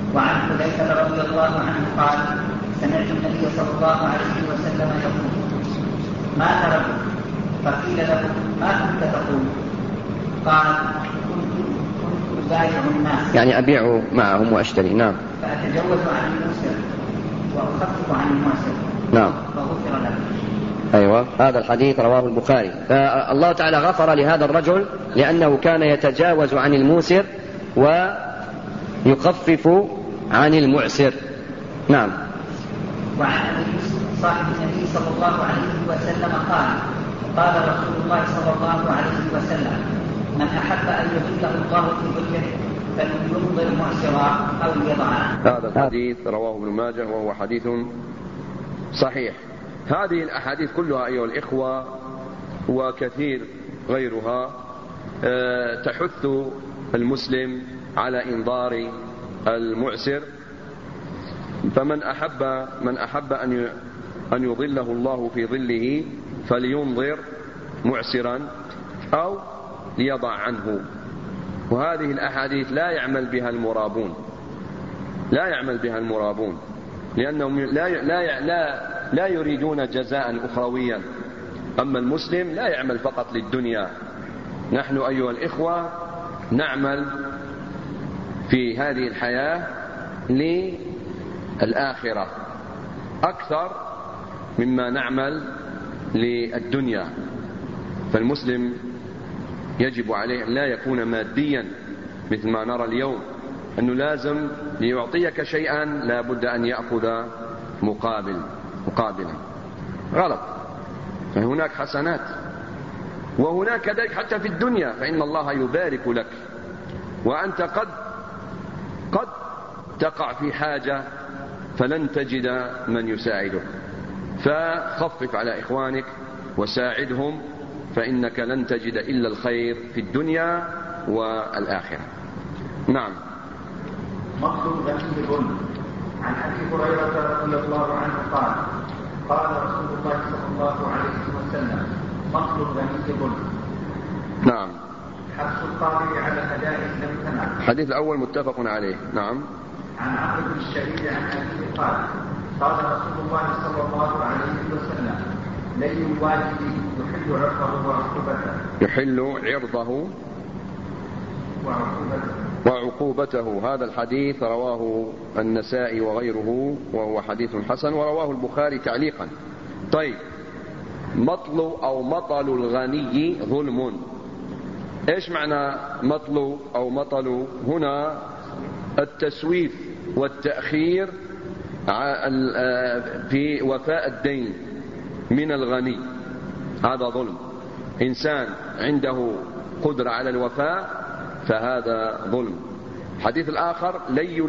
وعن حذيفة رضي الله عنه قال سمعت النبي صلى الله عليه وسلم يقول ما تركت؟ فقيل له ما كنت تقول؟ قال كنت أبايع الناس يعني أبيع معهم وأشتري. نعم. فأتجوز عن الموسر وأخفف عن الموسر. نعم. فغفر له. أيوة، هذا الحديث رواه البخاري. فالله تعالى غفر لهذا الرجل لأنه كان يتجاوز عن الموسر ويخفف عن المعسر. نعم. وعن أبي صاحب النبي صلى الله عليه وسلم قال رسول الله صلى الله عليه وسلم من أحب أن يظله الله في ظله فلينظر معسرا أو يضعا. هذا الحديث رواه ابن ماجه وهو حديث صحيح. هذه الأحاديث كلها أيها الإخوة وكثير غيرها تحث المسلم على إنظار المعسر. فمن أحب أن يظله الله في ظله فلينظر معسرا أو ليضع عنه. وهذه الأحاديث لا يعمل بها المرابون لأنهم لا يريدون جزاء أخرويا. أما المسلم لا يعمل فقط للدنيا. نحن أيها الإخوة نعمل في هذه الحياة للآخرة أكثر مما نعمل للدنيا. فالمسلم يجب عليه أن لا يكون ماديا مثل ما نرى اليوم، أنه لازم ليعطيك شيئا لا بد أن يأخذ مقابلا. غلط. فهناك حسنات وهناك كذلك حتى في الدنيا، فإن الله يبارك لك وأنت قد تقع في حاجة فلن تجد من يساعدك. فخفف على إخوانك وساعدهم، فإنك لن تجد إلا الخير في الدنيا والآخرة. نعم. مقصود غني الظلم. عن أبي هريرة رضي الله عنه قال رسول الله صلى الله عليه وسلم مقصود غني الظلم. نعم. حبس القاضي على أداء لم تنع. الحديث الأول متفق عليه. نعم. عن عبد بن الشهيد عن أبيه قال رسول الله صلى الله عليه وسلم لي الواجب يحل عرضه وعقوبته. هذا الحديث رواه النسائي وغيره وهو حديث حسن، ورواه البخاري تعليقا. طيب، مطل الغني ظلم. ايش معنى مطل هنا؟ التسويف والتأخير في وفاء الدين من الغني، هذا ظلم. إنسان عنده قدرة على الوفاء فهذا ظلم. الحديث الآخر لي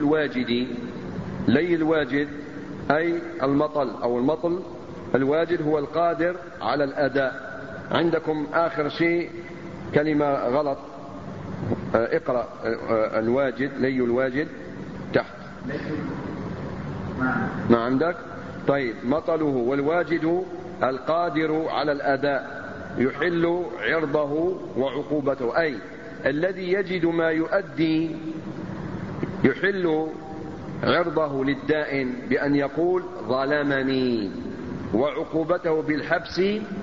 الواجد أي المطل الواجد هو القادر على الأداء. عندكم آخر شيء كلمة غلط، اقرأ الواجد، لي الواجد تحت ما عندك. طيب، مطله والواجد القادر على الأداء يحل عرضه وعقوبته، أي الذي يجد ما يؤدي يحل عرضه للدائن بأن يقول ظلمني، وعقوبته بالحبس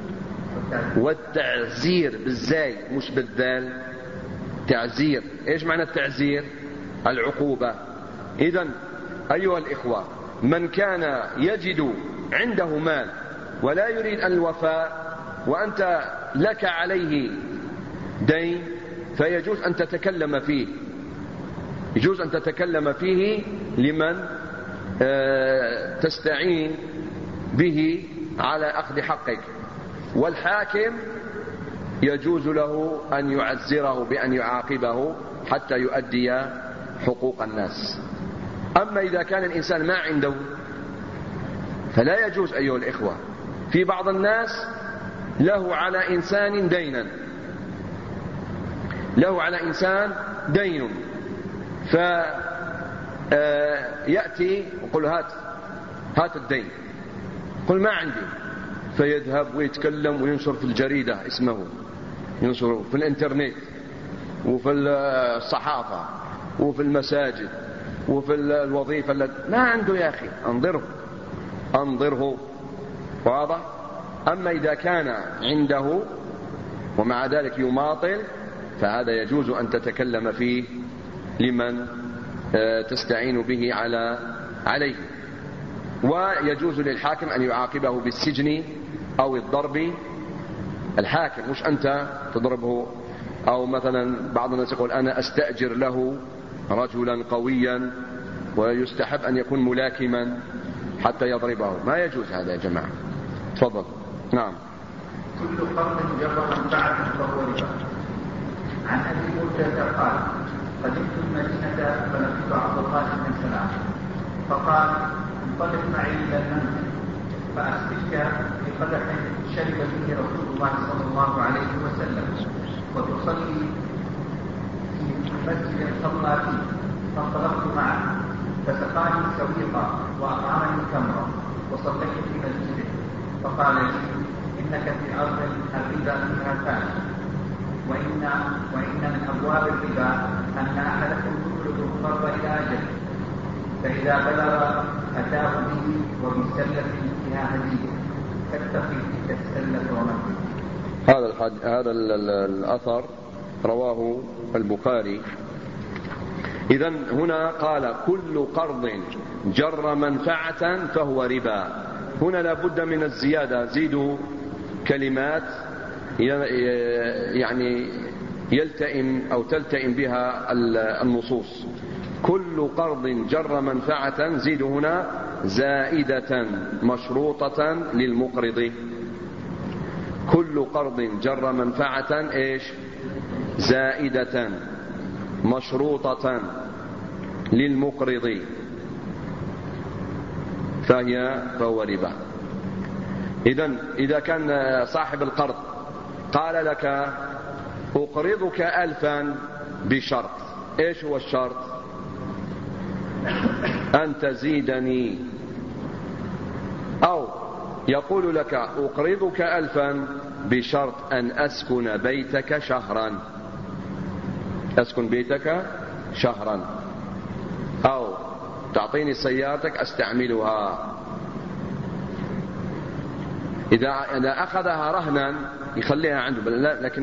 والتعزير بالزاي مش بالذال. تعزير، ايش معنى التعزير؟ العقوبة. إذن أيها الإخوة، من كان يجد عنده مال ولا يريد الوفاء وأنت لك عليه دين فيجوز أن تتكلم فيه، يجوز أن تتكلم فيه لمن تستعين به على أخذ حقك، والحاكم يجوز له أن يعزره بأن يعاقبه حتى يؤدي حقوق الناس. أما إذا كان الإنسان ما عنده فلا يجوز أيها الإخوة. في بعض الناس له على إنسان دينا، له على إنسان دين، فيأتي ويقول هات الدين، قل ما عندي، فيذهب ويتكلم وينشر في الجريدة اسمه، ينشر في الانترنت وفي الصحافة وفي المساجد وفي الوظيفة ما عنده يا أخي، أنظره. واضح؟ أما إذا كان عنده ومع ذلك يماطل فهذا يجوز أن تتكلم فيه لمن تستعين به عليه. ويجوز للحاكم أن يعاقبه بالسجن أو الضرب، الحاكم مش أنت تضربه. أو مثلا بعض الناس يقول أنا أستأجر له رجلا قويا ويستحب أن يكون ملاكما حتى يضربه، ما يجوز هذا يا جماعة. تفضل. نعم. كل قرض جر منفعة فهو ربا. عن أبي موسى قال قدمت المدينة فلقيت عبد الله بن سلام فقال انطلق معي إلى المنزل فأسقيك بقدح شرب فيه رسول الله صلى الله عليه وسلم وتصلي في مسجد صلى فيه، فانطلقت معه فسقاني سويقا وأطعمني تمرا وصليت في مسجده فقال لي إنك في أرض الربا فيها فاحش، وإن من أبواب الربا أن أحدكم يخرج القرض إلى أجله فإذا بلغ أتاه به وبسلة فيها هدية فاتقي تلك السلة وما فيها. هذا الأثر رواه البخاري. إذن هنا قال كل قرض جر منفعة فهو ربا. هنا لابد من الزيادة، زيدوا كلمات يعني يلتئم أو تلتئم بها النصوص. كل قرض جر منفعة، زيد هنا زائدة مشروطة للمقرض. كل قرض جر منفعة إيش؟ زائدة مشروطة للمقرض فهو ربا. إذا كان صاحب القرض قال لك أقرضك 1000 بشرط، إيش هو الشرط؟ أن تزيدني. أو يقول لك أقرضك 1000 بشرط أن أسكن بيتك شهرا، أسكن بيتك شهرا، أو تعطيني سيارتك أستعملها. إذا أخذها رهنا يخليها عنده لكن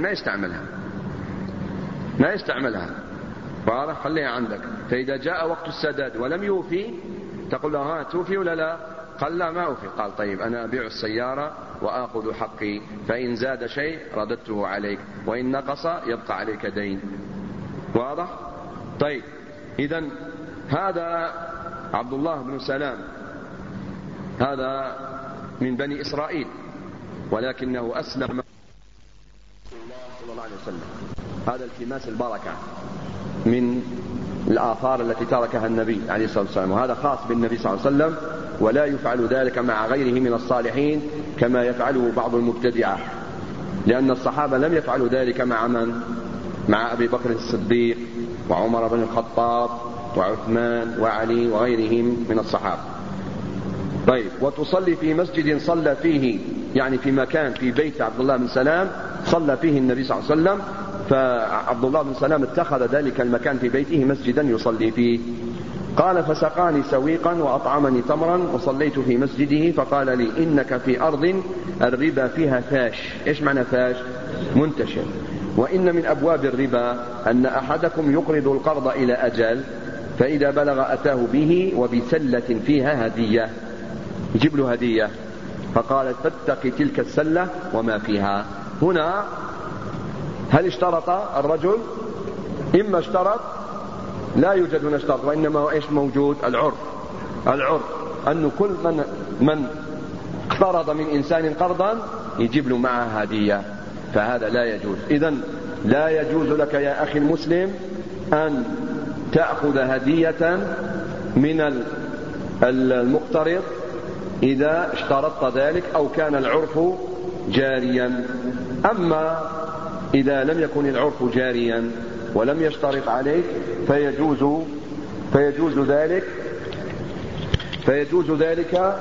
ما يستعملها واضح، خليها عندك. فإذا جاء وقت السداد ولم يوفي تقول له ها توفي ولا لا؟ قال لا ما أوفي. قال طيب أنا أبيع السيارة وآخذ حقي، فإن زاد شيء رددته عليك وإن نقص يبقى عليك دين. واضح؟ طيب إذن هذا عبد الله بن سلام هذا من بني إسرائيل ولكنه أسلم صلى الله عليه وسلم. هذا التماس البركة من الآثار التي تركها النبي عليه الصلاة والسلام، وهذا خاص بالنبي صلى الله عليه وسلم، ولا يفعل ذلك مع غيره من الصالحين كما يفعله بعض المبتدعة، لأن الصحابة لم يفعلوا ذلك مع من؟ مع أبي بكر الصديق وعمر بن الخطاب وعثمان وعلي وغيرهم من الصحابة. طيب وتصلي في مسجد صلى فيه، يعني في مكان في بيت عبد الله بن سلام صلى فيه النبي صلى الله عليه وسلم، فعبد الله بن سلام اتخذ ذلك المكان في بيته مسجدا يصلي فيه. قال فسقاني سويقا وأطعمني تمرا وصليت في مسجده فقال لي إنك في أرض الربا فيها فاش. إيش معنى فاش؟ منتشر. وإن من أبواب الربا أن أحدكم يقرض القرض إلى أجل فإذا بلغ أتاه به وبسلة فيها هدية، يجيب له هدية. فقال فاتقي تلك السلة وما فيها. هنا هل اشترط الرجل؟ إما اشترط، لا يوجد هنا اشترط، وإنما إيش موجود؟ العرف أنه كل من اقترض من إنسان قرضا يجيب له معه هدية، فهذا لا يجوز. إذن لا يجوز لك يا أخي المسلم أن تأخذ هدية من المقترض إذا اشترطت ذلك أو كان العرف جاريا. أما إذا لم يكن العرف جاريا ولم يشترط عليك فيجوز ذلك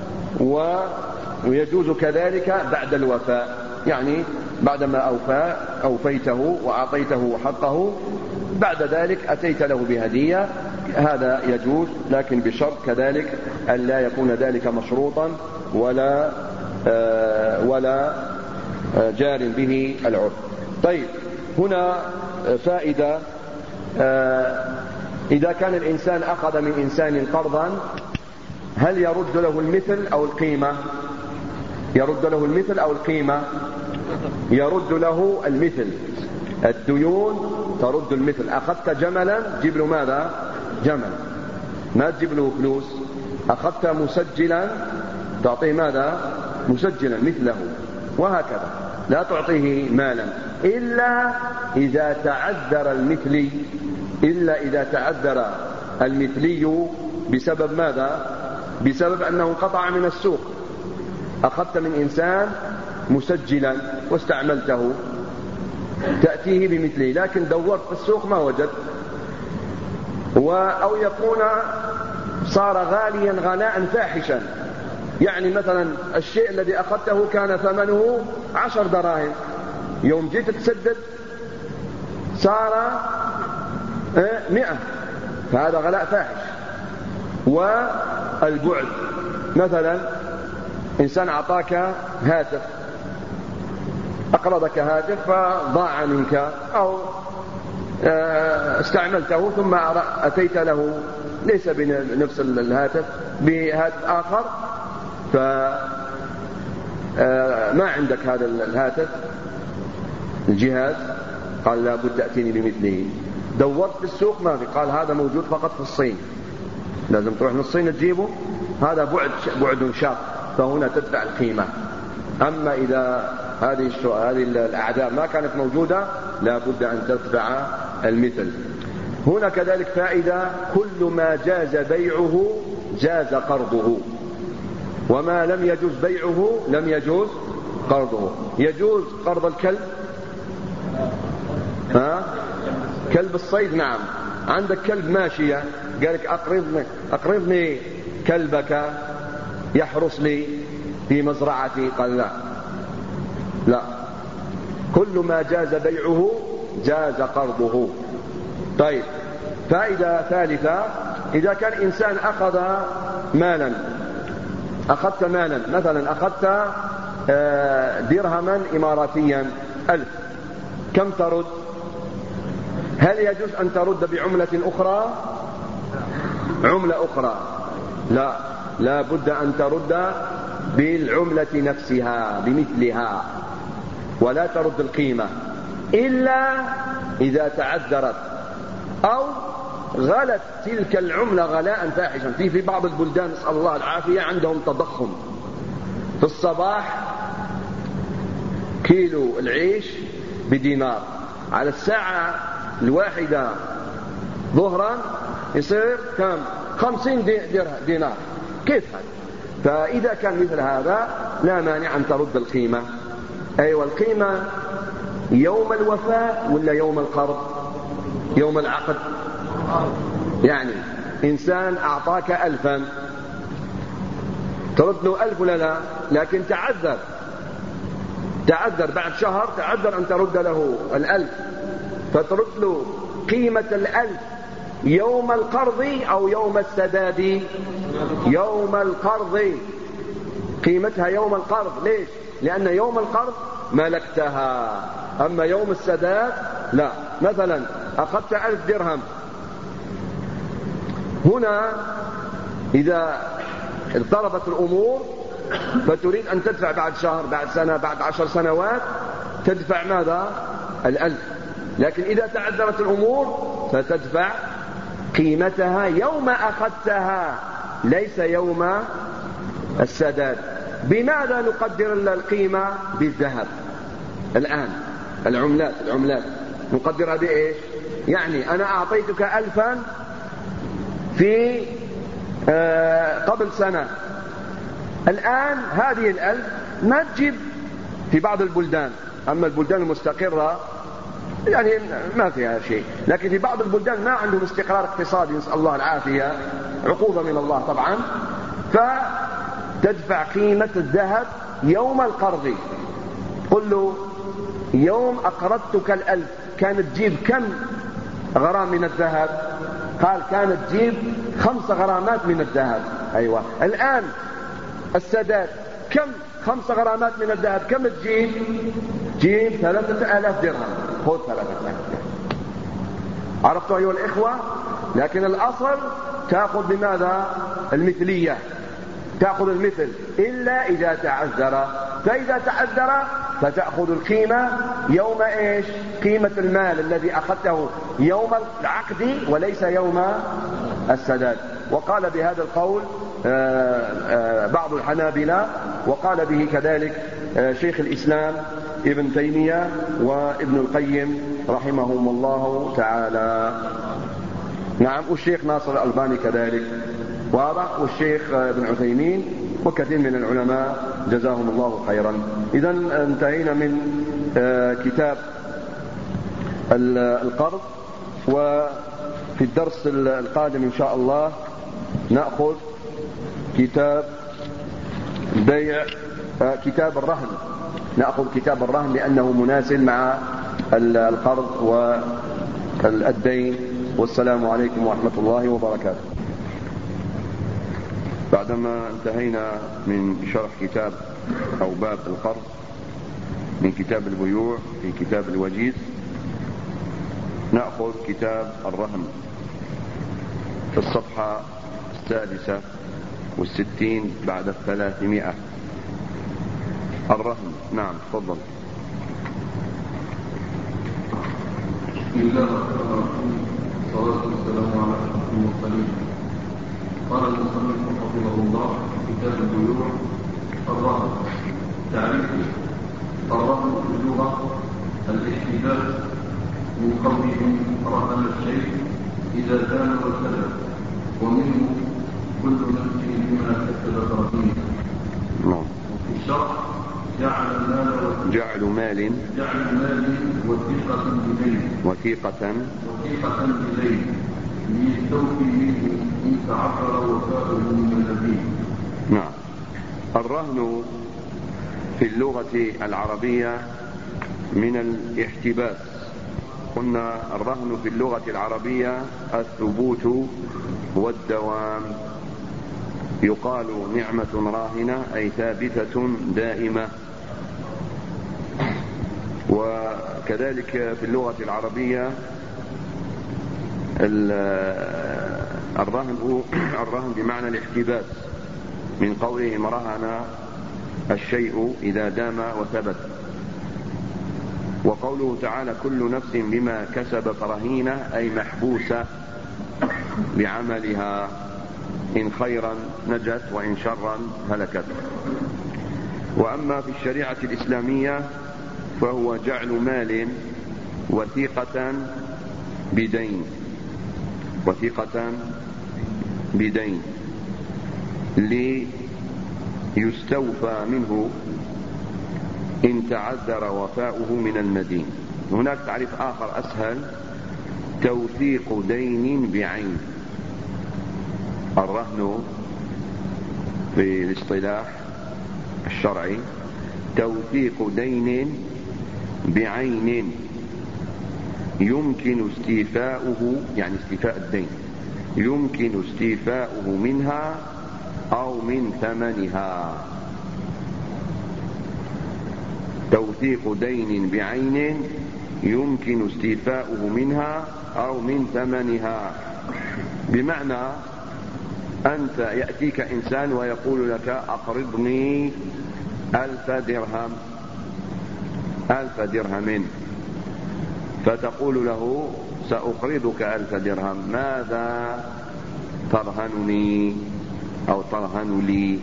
ويجوز كذلك بعد الوفاء، يعني بعدما أوفيته وأعطيته حقه بعد ذلك أتيت له بهدية هذا يجوز، لكن بشرط كذلك أن لا يكون ذلك مشروطا ولا جار به العرف. طيب، هنا فائدة. إذا كان الإنسان أخذ من إنسان قرضا، هل يرد له المثل أو القيمة؟ يرد له المثل أو القيمة؟ يرد له المثل. الديون ترد المثل. أخذت جملا، جيب له ماذا؟ جمل، ما تجيب له فلوس. أخذت مسجلا، تعطيه ماذا؟ مسجلا مثله، وهكذا. لا تعطيه مالا إلا إذا تعذر المثلي، إلا إذا تعذر المثلي بسبب ماذا؟ بسبب أنه انقطع من السوق. أخذت من إنسان مسجلا واستعملته، تأتيه بمثله، لكن دورت في السوق ما وجد، أو يكون صار غاليا غلاء فاحشا. يعني مثلا الشيء الذي أخذته كان ثمنه 10 دراهم، يوم جيت تسدد صار 100، فهذا غلاء فاحش. والبعد، مثلا إنسان أعطاك هاتف، أقرضك هاتف فضاع منك، أو استعملته ثم أتيت له ليس بنفس الهاتف، بهاتف آخر، فما عندك هذا الهاتف الجهاز، قال لا بد تأتيني بمثله. دورت في السوق ما في، قال هذا موجود فقط في الصين، لازم تروح للصين تجيبه، هذا بعد شاق، فهنا تدفع القيمة. أما إذا هذه الأعداء ما كانت موجودة لا بد أن تدفع المثل. هنا كذلك فائدة: كل ما جاز بيعه جاز قرضه، وما لم يجوز بيعه لم يجوز قرضه. يجوز قرض الكلب، كلب الصيد، نعم. عندك كلب ماشية، قالك أقرضني كلبك يحرس لي في مزرعتي، قال لا، كل ما جاز بيعه جاز قرضه. طيب، فائدة ثالثة: إذا كان إنسان أخذت مالا، مثلا أخذت درهما إماراتيا 1000، كم ترد؟ هل يجوز أن ترد بعملة أخرى؟ عملة أخرى لا بد أن ترد بالعملة نفسها بمثلها، ولا ترد القيمة إلا إذا تعذرت أو غلت تلك العملة غلاء فاحشا. في بعض البلدان نسأل الله العافية عندهم تضخم. في الصباح كيلو العيش بدينار، على الساعة 1 ظهرا يصير كم؟ 50 دينار. كيف هذا؟ فإذا كان مثل هذا لا مانع أن ترد القيمة. أيوة، القيمة يوم الوفاة ولا يوم القرض؟ يوم العقد. يعني إنسان أعطاك 1000، ترد له 1000 ولا لا؟ لكن تعذر بعد شهر، تعذر أن ترد له 1000، فترد له قيمة 1000 يوم القرض أو يوم السداد؟ يوم القرض، قيمتها يوم القرض. ليش؟ لأن يوم القرض ملكتها، أما يوم السداد لا. مثلا أخذت 1000 درهم، هنا إذا اضطربت الأمور فتريد أن تدفع بعد شهر، بعد سنة، بعد 10 سنوات، تدفع ماذا؟ 1000. لكن إذا تعذرت الأمور فتدفع قيمتها يوم أخذتها، ليس يوم السداد. بماذا نقدر القيمة؟ بالذهب. الآن العملات نقدرها بإيش؟ يعني أنا أعطيتك 1000 في قبل سنة، الآن هذه 1000 ما تجيب في بعض البلدان، أما البلدان المستقرة يعني ما فيها شيء، لكن في بعض البلدان ما عندهم استقرار اقتصادي، نسأل الله العافية، عقوبة من الله طبعا، فتدفع قيمة الذهب يوم القرض. قل له يوم أقرضتك 1000 كانت تجيب كم غرام من الذهب؟ قال كانت تجيب 5 غرامات من الذهب. أيوة الآن السداد كم؟ 5 غرامات من الذهب كم تجيب؟ تجيب 3000 درهم. خذ 3000 درهم. عرفتوا أيها الإخوة؟ لكن الأصل تأخذ بماذا؟ المثلية، تأخذ المثل إلا إذا تعذر. فإذا تعذر فتأخذ القيمة يوم إيش؟ قيمة المال الذي أخذته يوم العقد وليس يوم السداد. وقال بهذا القول بعض الحنابلة، وقال به كذلك شيخ الإسلام ابن تيمية وابن القيم رحمهم الله تعالى. نعم، والشيخ ناصر الألباني كذلك واضح، والشيخ ابن عثيمين وكثير من العلماء جزاهم الله خيرا. إذا انتهينا من كتاب القرض، وفي الدرس القادم إن شاء الله نأخذ كتاب بيع كتاب الرهن. نأخذ كتاب الرهن لأنه مناسب مع القرض والدين. والسلام عليكم ورحمة الله وبركاته. بعدما انتهينا من شرح كتاب أو باب القرض من كتاب البيوع في كتاب الوجيز، نأخذ كتاب الرهن في الصفحة 66 بعد 300. الرهن. نعم تفضل. بسم الله الرحمن الرحيم، والصلاة والسلام على أشرف المرسلين. قال المصنف رحمه الله في كتاب البيوع: الرهن. تعريفه: الرهن في اللغة الاحتجاج من قولهم رهن الشيء إذا كان وسلم، ومنه كل نفس بما كسبت رهينة. وفي الشرع جعل مال وثيقة بدين ليستوفي منه إن تعذر وفاؤه من الدين. نعم. الرهن في اللغة العربية من الاحتباس. قلنا الرهن في اللغة العربية الثبوت والدوام. يقال نعمة راهنة أي ثابتة دائمة. وكذلك في اللغة العربية الرهن بمعنى الاحتباس من قولهم رهن الشيء إذا دام وثبت. وقوله تعالى كل نفس بما كسبت رهينة أي محبوسة بعملها، إن خيرا نجت وإن شرا هلكت. وأما في الشريعة الإسلامية فهو جعل مال وثيقة بدين ليستوفى منه إن تعذر وفاؤه من المدين. هناك تعريف آخر أسهل: توثيق دين بعين. الرهن في الاصطلاح الشرعي توثيق دين بعين يمكن استيفاؤه، يعني استيفاء الدين يمكن استيفاؤه منها أو من ثمنها. توثيق دين بعين يمكن استيفاؤه منها أو من ثمنها، بمعنى أنت يأتيك إنسان ويقول لك أقرضني 1000 درهم، فتقول له سأقرضك 1000 درهم، ماذا ترهنني أو ترهن لي؟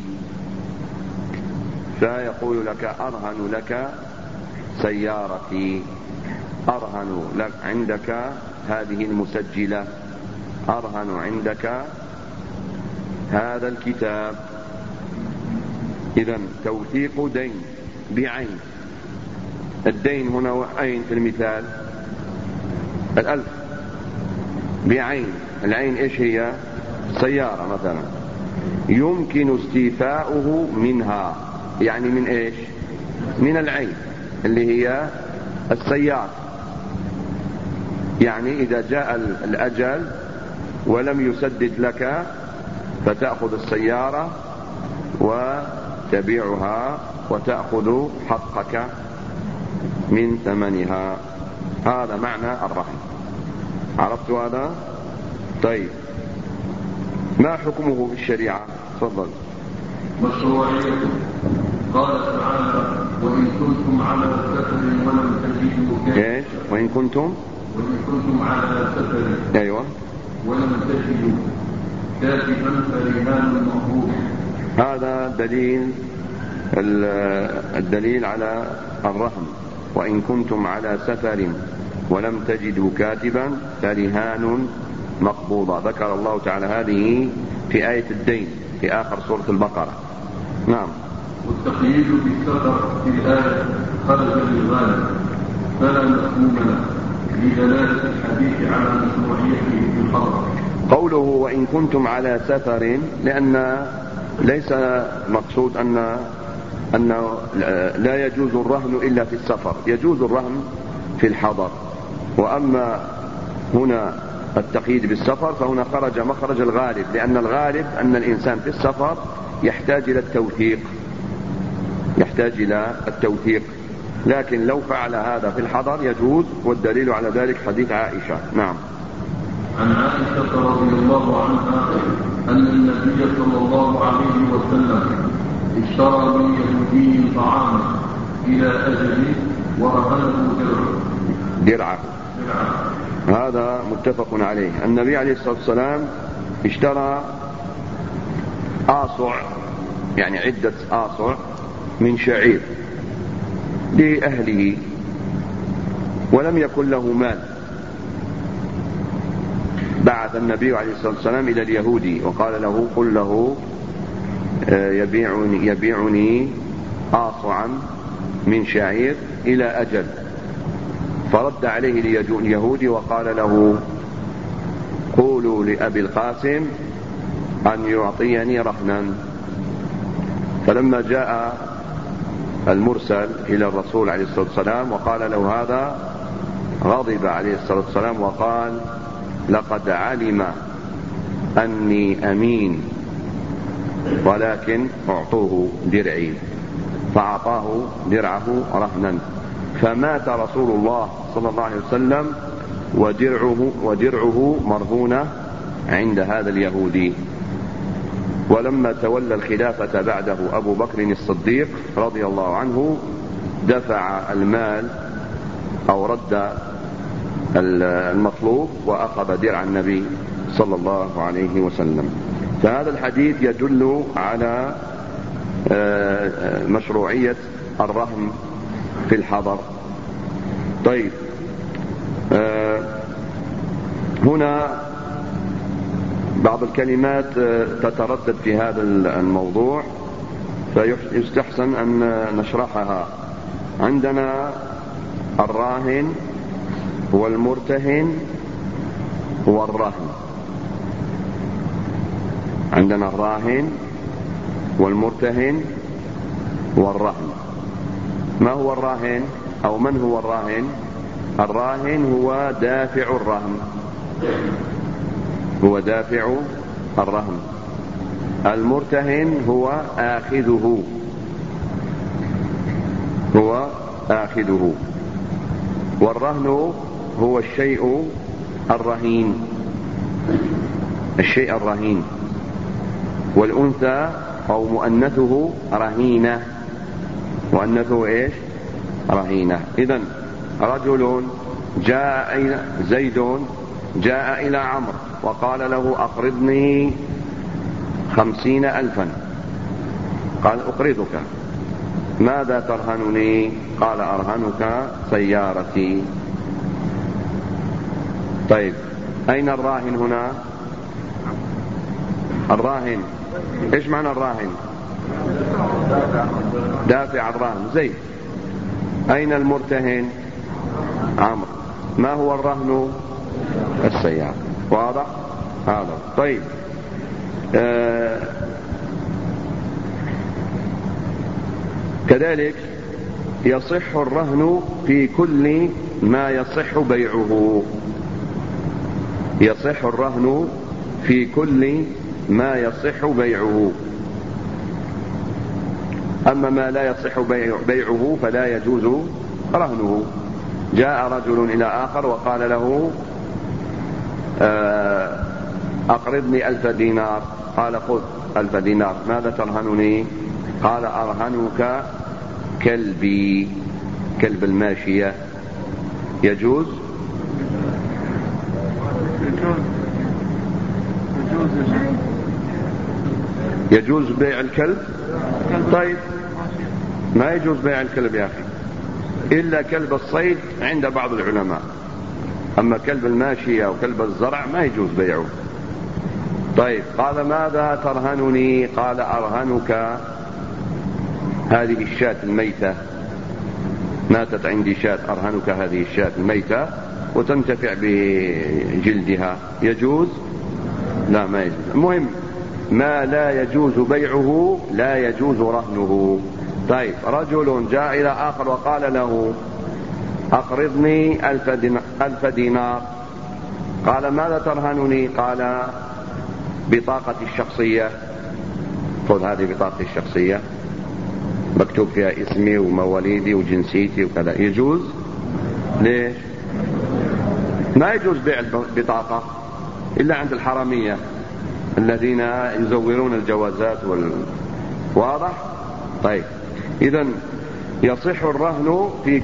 فيقول لك أرهن لك سيارتي، أرهن لك عندك هذه المسجلة، أرهن عندك هذا الكتاب. إذن توثيق دين بعين. الدين هنا أين في المثال؟ 1000 بعين. العين إيش هي؟ سيارة مثلا. يمكن استيفاؤه منها، يعني من إيش؟ من العين اللي هي السيارة. يعني إذا جاء الأجل ولم يسدد لك فتأخذ السيارة وتبيعها وتأخذ حقك من ثمنها. هذا معنى الرهن. عرفت هذا؟ طيب، ما حكمه في الشريعة؟ تفضل. مشروعيته. قال تعالى: وإن كنتم على سفر ولم تجدوا ايش؟ وإن كنتم على سفر ايوه ولم تجدوا كاتبا فرهان مقبول. هذا الدليل على الرهن. وإن كنتم على سفر ولم تجدوا كاتبا فرهان مقبوضة. ذكر الله تعالى هذه في آية الدين في آخر سورة البقرة. نعم. والتقييد بالسفر في الآية خرج للغالب فلا مفهوم له لدلالة الحديث على مشروعيته في الحضر. قوله وإن كنتم على سفر، لأن ليس مقصود أن لا يجوز الرهن إلا في السفر، يجوز الرهن في الحضر. وأما هنا التقييد بالسفر فهنا خرج مخرج الغالب، لأن الغالب أن الإنسان في السفر يحتاج إلى التوثيق، لكن لو فعل هذا في الحضر يجوز، والدليل على ذلك حديث عائشة. نعم. عن عائشة رضي الله عنها أن النبي صلى الله عليه وسلم اشترى من يهودي طعاما إلى أجل ورهنه درعه. هذا متفق عليه. النبي عليه الصلاة والسلام اشترى آصع، يعني عدة آصع من شعير لأهله، ولم يكن له مال. بعث النبي عليه الصلاة والسلام إلى اليهودي وقال له: قل له يبيعني آصعا من شعير إلى أجل. فرد عليه اليهودي وقال له: قولوا لأبي القاسم أن يعطيني رهنا. فلما جاء المرسل إلى الرسول عليه الصلاة والسلام وقال له هذا، غضب عليه الصلاة والسلام وقال: لقد علم أني أمين، ولكن أعطوه درعي. فأعطاه درعه رهنا، فمات رسول الله صلى الله عليه وسلم ودرعه مرهونة عند هذا اليهودي. ولما تولى الخلافة بعده أبو بكر الصديق رضي الله عنه دفع المال أو رد المطلوب وأخذ درع النبي صلى الله عليه وسلم. فهذا الحديث يدل على مشروعية الرهن في الحضر. طيب، هنا بعض الكلمات تتردد في هذا الموضوع، فيستحسن أن نشرحها. عندنا الراهن والمرتهن والرهن. عندنا الراهن والمرتهن والرهن. ما هو الراهن أو من هو الراهن؟ الراهن هو دافع الرهن، هو دافع الرهن. المرتهن هو آخذه، والرهن هو الشيء الرهين. والأنثى أو مؤنثه رهينة، مؤنثه إيش؟ رهينة. إذن رجل زيد جاء إلى عمرو وقال له: أقرضني 50,000. قال: أقرضك. ماذا ترهنني؟ قال: أرهنك سيارتي. طيب، أين الراهن هنا؟ الراهن إيش معنى الراهن؟ دافع الرهن زيد. أين المرتهن؟ عمرو. ما هو الرهن؟ السيارة. واضح هذا؟ طيب، كذلك يصح الرهن في كل ما يصح بيعه. يصح الرهن في كل ما يصح بيعه. أما ما لا يصح بيعه فلا يجوز رهنه. جاء رجل إلى آخر وقال له أقرضني 1000 دينار. قال خذ 1000 دينار، ماذا ترهنني؟ قال أرهنك كلبي، كلب الماشية. يجوز؟ يجوز بيع الكلب؟ طيب ما يجوز بيع الكلب يا أخي إلا كلب الصيد عند بعض العلماء، أما كلب الماشية وكلب الزرع ما يجوز بيعه. طيب قال ماذا ترهنني؟ قال أرهنك هذه الشاة الميتة، ماتت عندي شاة، أرهنك هذه الشاة الميتة وتنتفع بجلدها. يجوز؟ لا ما يجوز. المهم ما لا يجوز بيعه لا يجوز رهنه. طيب رجل جاء إلى آخر وقال له أقرضني 1000 دينار. قال ماذا ترهنني؟ قال بطاقتي الشخصية. خذ هذه بطاقتي الشخصية مكتوب فيها اسمي ومواليدي وجنسيتي وكذا. يجوز؟ ليش؟ ما يجوز بيع البطاقة إلا عند الحرامية الذين يزورون الجوازات واضح؟ طيب إذن يصح الرهن في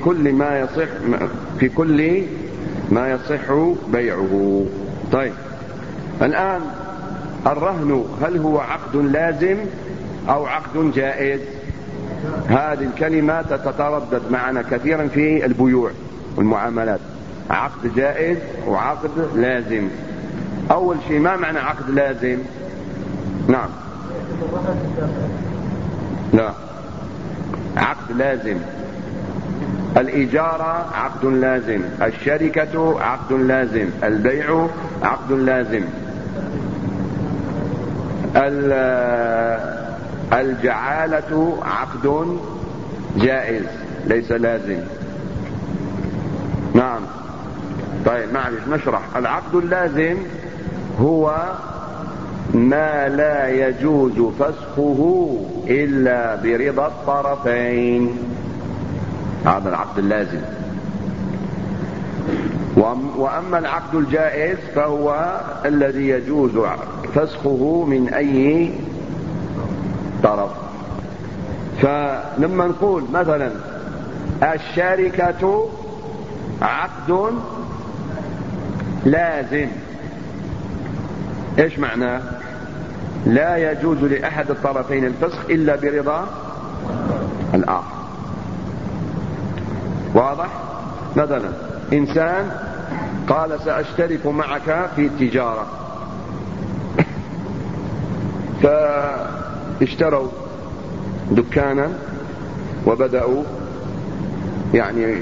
كل ما يصح بيعه. طيب الآن الرهن هل هو عقد لازم أو عقد جائز؟ هذه الكلمة تتردد معنا كثيرا في البيوع والمعاملات، عقد جائز وعقد لازم. أول شيء ما معنى عقد لازم؟ نعم لا، عقد لازم الإجارة عقد لازم، الشركة عقد لازم، البيع عقد لازم، الجعالة عقد جائز ليس لازم. نعم طيب معلش نشرح. العقد اللازم هو ما لا يجوز فسخه إلا برضا الطرفين، هذا العقد اللازم. وأما العقد الجائز فهو الذي يجوز فسخه من أي طرف. فلما نقول مثلا الشركة عقد لازم، ايش معناه؟ لا يجوز لأحد الطرفين الفسخ إلا برضا الآخر. واضح؟ مثلا إنسان قال سأشترك معك في التجارة، فاشتروا دكانا وبدأوا يعني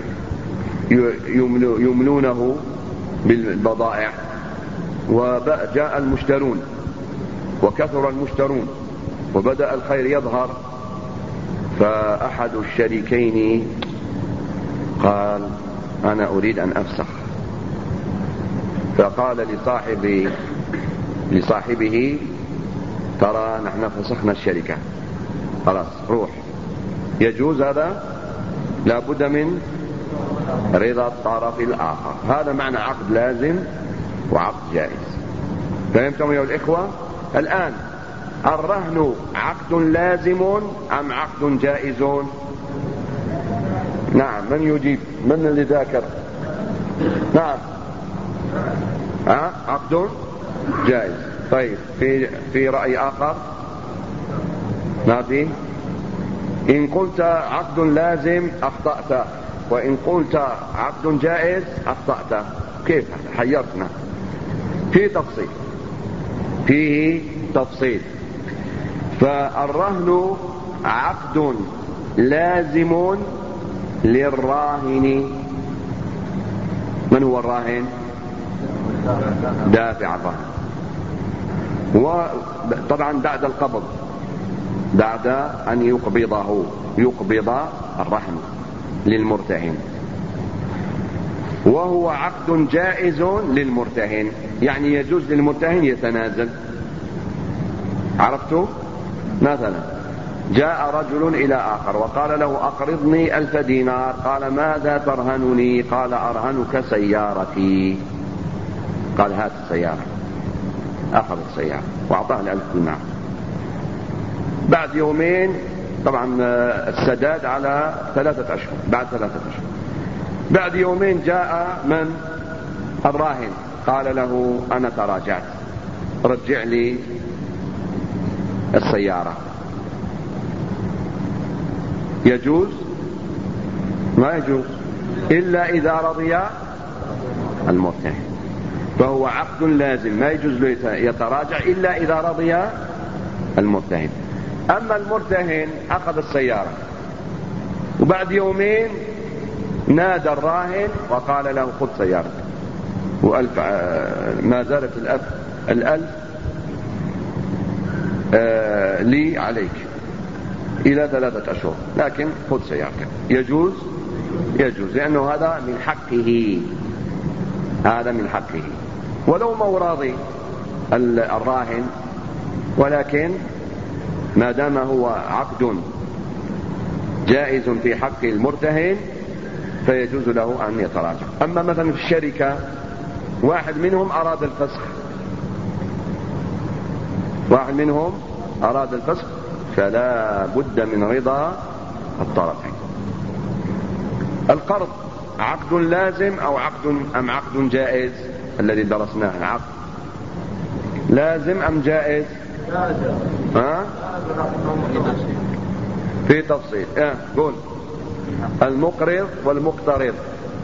يملونه بالبضائع، وجاء المشترون وكثر المشترون وبدأ الخير يظهر. فأحد الشريكين قال أنا أريد أن أفسخ، فقال لصاحبه ترى نحن فسخنا الشركة خلاص روح. يجوز هذا؟ لا بد من رضا الطرف الآخر. هذا معنى عقد لازم وعقد جائز. فهمتم يا الإخوة؟ الآن الرهن عقد لازم أم عقد جائز؟ نعم من يجيب؟ من اللي ذاكر؟ نعم عقد جائز. طيب في رأي آخر؟ ما في؟ إن قلت عقد لازم أخطأت، وإن قلت عقد جائز أخطأت. كيف؟ حيرتنا. فيه تفصيل. فالرهن عقد لازم للراهن. من هو الراهن؟ دافع الرهن. وطبعا بعد القبض، بعد أن يقبض الرهن للمرتهن. وهو عقد جائز للمرتهن، يعني يجوز للمرتهن يتنازل. عرفتوا؟ مثلا جاء رجل إلى آخر وقال له أقرضني 1000 دينار، قال ماذا ترهنني؟ قال أرهنك سيارتي. قال هات السيارة، أخذ السيارة وأعطاه 1000 دينار. بعد يومين، طبعا السداد على 3 أشهر، بعد 3 أشهر، بعد يومين جاء من؟ الراهن، قال له أنا تراجعت، رجع لي السيارة. يجوز؟ ما يجوز إلا إذا رضي المرتهن، فهو عقد لازم ما يجوز له يتراجع إلا إذا رضي المرتهن. أما المرتهن أخذ السيارة وبعد يومين نادى الراهن وقال له خذ سيارتك، و1000 ما زالت 1000 لي عليك إلى 3 أشهر، لكن خذ سيارتك. يجوز؟ يجوز، لأنه هذا من حقه، هذا من حقه ولو ما راضي الراهن، ولكن ما دام هو عقد جائز في حق المرتهن فيجوز له أن يتراجع. أما مثلا في الشركة واحد منهم أراد الفسخ، واحد منهم أراد الفسخ، فلا بد من رضا الطرفين. القرض عقد لازم أو عقد جائز؟ الذي درسناه عقد لازم أم جائز؟ ها؟ في تفصيل. قول. المقرض والمقترض.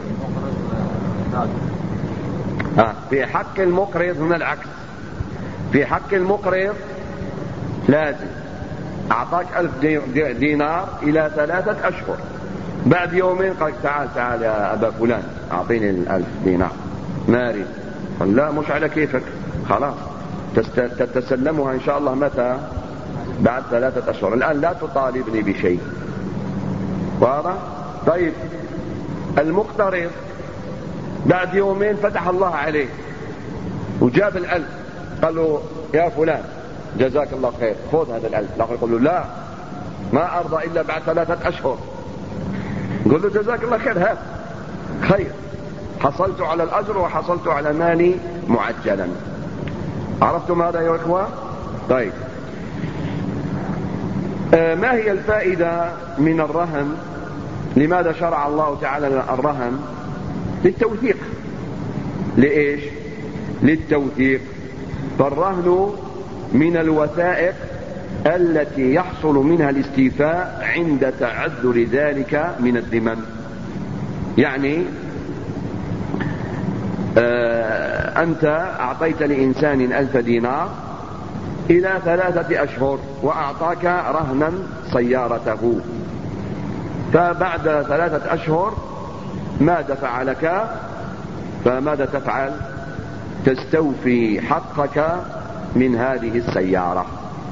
في حق المقرض هنا العكس، في حق المقرض لازم، أعطاك 1000 دينار إلى 3 أشهر، بعد يومين قال تعال يا أبا فلان أعطيني 1000 دينار، ما أريد. قال لا، مش على كيفك، خلاص تتسلمها إن شاء الله متى؟ بعد 3 أشهر، الآن لا تطالبني بشيء. واضح؟ طيب المقترض بعد يومين فتح الله عليه وجاب 1000، قال له يا فلان جزاك الله خير خذ هذا 1000. الآخر يقول له لا، ما أرضى إلا بعد 3 أشهر. قل له جزاك الله خير، هات خير، حصلت على الأجر وحصلت على مالي معجلا. عرفتم هذا يا إخوة؟ طيب ما هي الفائدة من الرهن؟ لماذا شرع الله تعالى الرهن؟ للتوثيق. لإيش؟ للتوثيق. فالرهن من الوثائق التي يحصل منها الاستيفاء عند تعذر ذلك من الذمم. يعني أنت أعطيت لإنسان 1000 دينار إلى 3 أشهر وأعطاك رهنا سيارته، فبعد 3 أشهر ما دفع لك، فماذا تفعل؟ تستوفي حقك من هذه السيارة.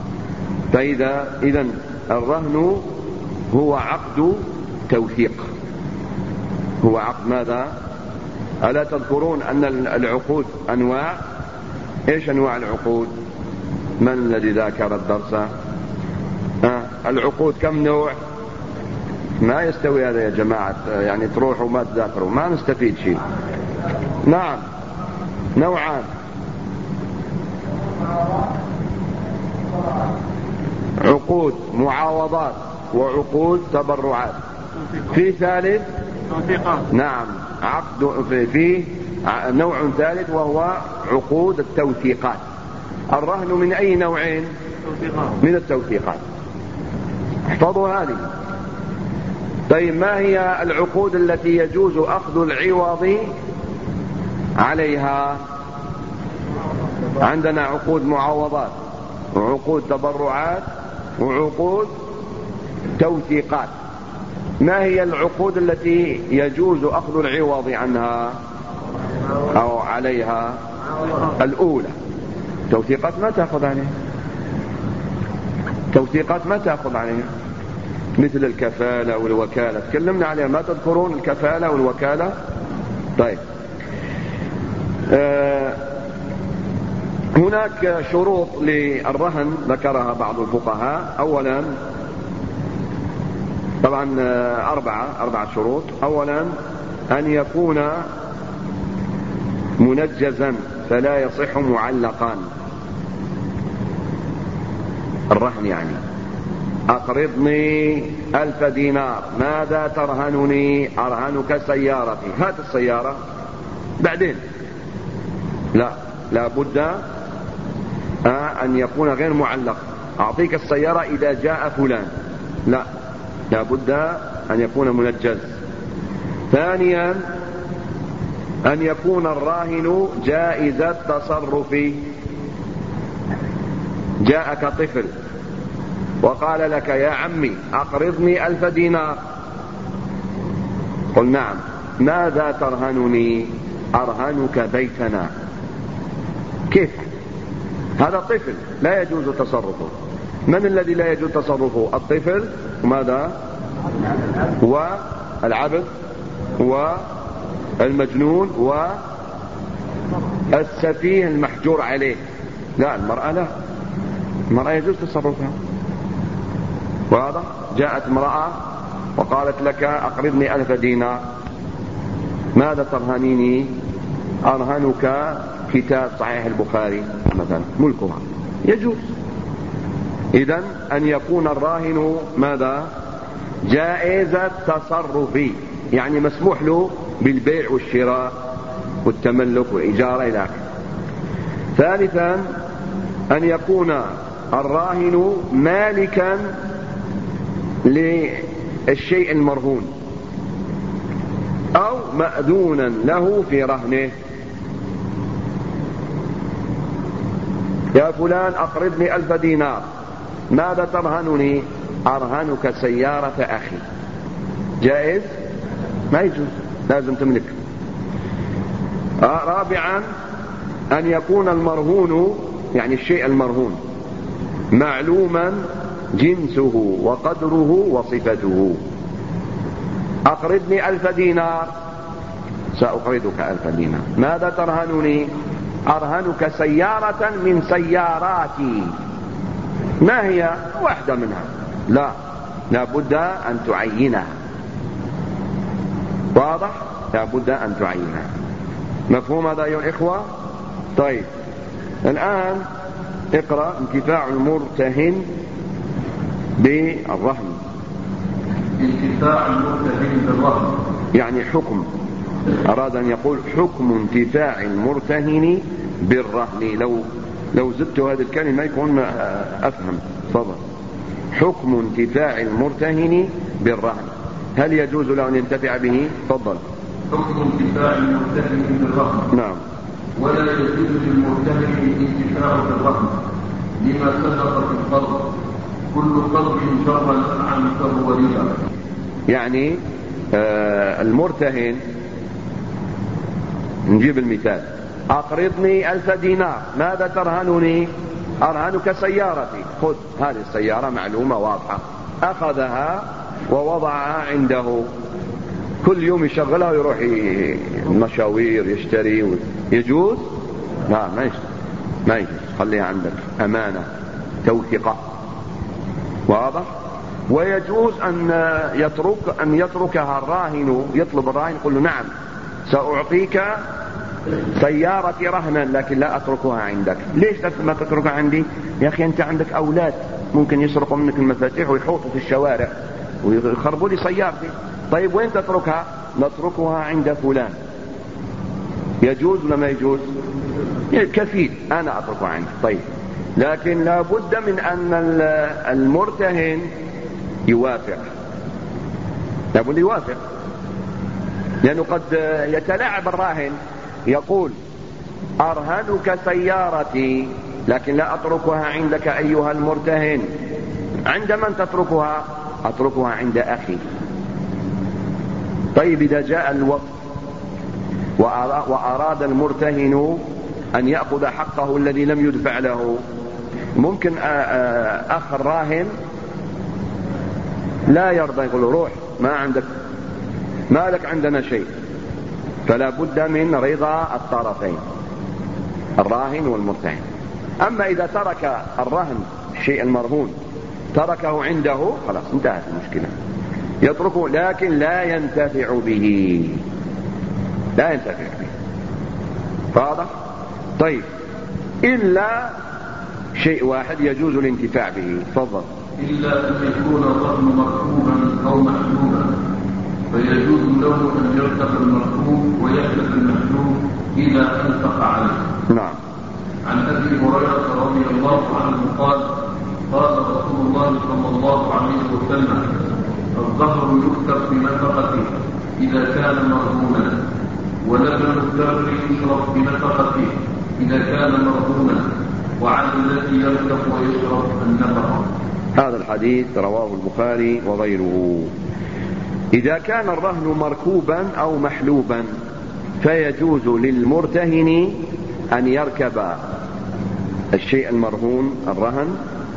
إذن الرهن هو عقد توثيق، هو عقد ماذا؟ ألا تذكرون أن العقود أنواع؟ إيش أنواع العقود؟ من الذي ذاكر الدرس؟ العقود كم نوع؟ ما يستوي هذا يا جماعة، يعني تروحوا ما تذاكروا ما نستفيد شيء. نعم، نوعان: عقود معاوضات وعقود تبرعات. في ثالث؟ نعم، عقد في نوع ثالث وهو عقود التوثيقات. الرهن من أي نوعين؟ من التوثيقات. احفظوا هذه. طيب ما هي العقود التي يجوز أخذ العوض عليها؟ عندنا عقود معاوضات وعقود تبرعات وعقود توثيقات. ما هي العقود التي يجوز أخذ العوض عنها أو عليها؟ الأولى. توثيقات ما تأخذ عليها، توثيقات ما تأخذ عليها، مثل الكفالة والوكالة تكلمنا عليها. ما تذكرون الكفالة والوكالة؟ طيب، هناك شروط للرهن ذكرها بعض الفقهاء. أولا، طبعا أربعة شروط. أولا أن يكون منجزا فلا يصح معلقا. الرهن يعني أقرضني 1000 دينار، ماذا ترهنني؟ أرهنك سيارتي. هات السيارة بعدين. لا بد أن يكون غير معلق. أعطيك السيارة إذا جاء فلان. لا بد أن يكون منجز. ثانيا أن يكون الراهن جائز التصرف. جاءك طفل وقال لك يا عمي أقرضني 1000 دينار، قل نعم، ماذا ترهنني؟ أرهنك بيتنا. كيف؟ هذا طفل لا يجوز تصرفه. من الذي لا يجوز تصرفه؟ الطفل، وماذا؟ والعبد والمجنون والسفيه المحجور عليه. لا، المرأة يجوز تصرفها. واضح؟ جاءت امرأة وقالت لك أقرضني 1000 دينار، ماذا ترهنيني؟ أرهنك كتاب صحيح البخاري مثلا، ملكها. يجوز. إذن أن يكون الراهن ماذا؟ جائز التصرف، يعني مسموح له بالبيع والشراء والتملك والإجارة إلى آخره. ثالثا أن يكون الراهن مالكا للشيء المرهون أو مأذونا له في رهنه. يا فلان أقرضني 1000 دينار، ماذا ترهنني؟ أرهنك سيارة أخي. جائز؟ ما يجوز، لازم تملك. رابعا أن يكون المرهون، يعني الشيء المرهون، معلوما جنسه وقدره وصفته. أقرضني 1000 دينار، سأقرضك 1000 دينار، ماذا ترهنني؟ أرهنك سيارة من سياراتي. ما هي؟ واحدة منها. لا بد أن تعينها. واضح؟ لا بد أن تعينها. مفهوم هذا أيها الإخوة؟ طيب، الآن اقرأ انتفاع المرتهن بالرهن. انتفاع المرتهن بالرهن يعني حكم، أراد أن يقول حكم انتفاع المرتهن بالرهن. لو زدت هذه الكلمة يكون أفهم. تفضل. حكم انتفاع المرتهن بالرهن، هل يجوز له أن ينتفع به؟ تفضل. حكم انتفاع المرتهن بالرهن. نعم. ولا يجوز للمرتهن الانتفاع بالرهن لما سبق في القرض، كل قرض جر نفعا فهو ربا. يعني المرتهن، نجيب المثال، أقرضني 1000 دينار، ماذا ترهنني؟ أرهنك سيارتي. خذ هذه السيارة معلومة واضحة. أخذها ووضعها عنده، كل يوم يشغلها ويروح مشاوير يشتري. يجوز؟ لا، ما يجوز. خليها عندك أمانة توثيقة. واضح؟ ويجوز أن يتركها الراهن، يطلب الراهن يقول له نعم سأعطيك سيارتي رهنا لكن لا أتركها عندك. ليش ما تتركها عندي؟ يا أخي أنت عندك أولاد ممكن يسرقوا منك المفاتيح ويحوطوا في الشوارع ويخربوا لي سيارتي. طيب وين تتركها؟ نتركها عند فلان. يجوز ولا ما يجوز؟ كفيل، أنا أتركها عندي. طيب، لكن لا بد من أن المرتهن يوافق. لا بد يوافق، لأنه قد يتلاعب الراهن، يقول أرهنك سيارتي لكن لا أتركها عندك أيها المرتهن. عند من تتركها؟ أتركها عند أخي. طيب، إذا جاء الوقت وأراد المرتهن أن يأخذ حقه الذي لم يدفع له، ممكن أخ الراهن لا يرضى، يقول له روح، ما عندك، ما لك عندنا شيء. فلا بد من رضا الطرفين، الراهن والمرتهن. أما إذا ترك الرهن الشيء المرهون تركه عنده خلاص انتهت المشكلة، يتركه لكن لا ينتفع به، لا ينتفع به. واضح؟ طيب، إلا شيء واحد يجوز الانتفاع به. تفضل. إلا أن يكون الرهن مركوبا أو محلوبا، فيجوز له أن يركب المركوب ويحلف المحلوب إذا أنفق عليه. نعم. عن أبي هريرة رضي الله عنه قال: قال رسول الله صلى الله عليه وسلم: الظهر يكتب بنفقته إذا كان مرهونا، ولبن الدر يشرب بنفقته إذا كان مرهونا، وعلى الذي يركب ويشرب النفقة. هذا الحديث رواه البخاري وغيره. إذا كان الرهن مركوبا أو محلوبا فيجوز للمرتهن أن يركب الشيء المرهون الرهن،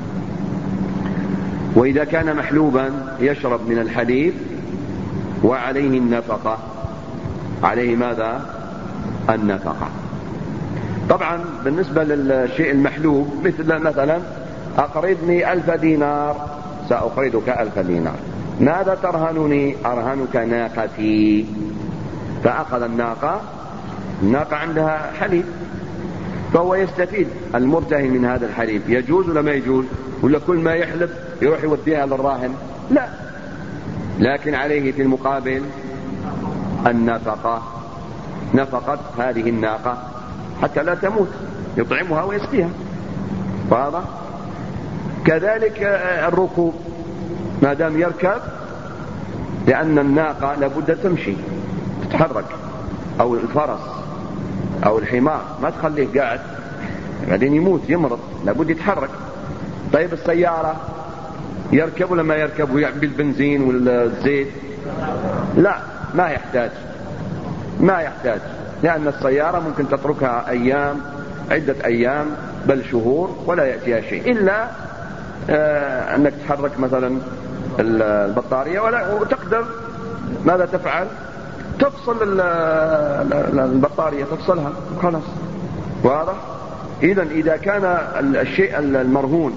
وإذا كان محلوبا يشرب من الحليب وعليه النفقة. عليه ماذا؟ النفقة. طبعا بالنسبة للشيء المحلوب مثلا أقرضني 1000 دينار، سأقرضك 1000 دينار. ماذا ترهنني؟ أرهنك ناقتي. فأخذ الناقة عندها حليب، فهو يستفيد المرتهن من هذا الحليب. يجوز ولا ما يجوز؟ ولا كل ما يحلب يروح يوديها للراهن؟ لا، لكن عليه في المقابل النفقة، نفقة هذه الناقة حتى لا تموت، يطعمها ويسقيها. واضح؟ كذلك الركوب، ما دام يركب، لأن الناقة لابد تمشي تتحرك، أو الفرس أو الحمار ما تخليه قاعد بعدين يموت يمرض، لابد يتحرك. طيب السيارة يركب ولا ما يركب ويعبي البنزين والزيت؟ لا، ما يحتاج، لأن السيارة ممكن تتركها أيام، عدة أيام بل شهور ولا يأتيها شيء، إلا أنك تحرك مثلا البطارية وتقدر ماذا تفعل؟ تفصل البطارية، تفصلها خلاص. واضح؟ إذا كان الشيء المرهون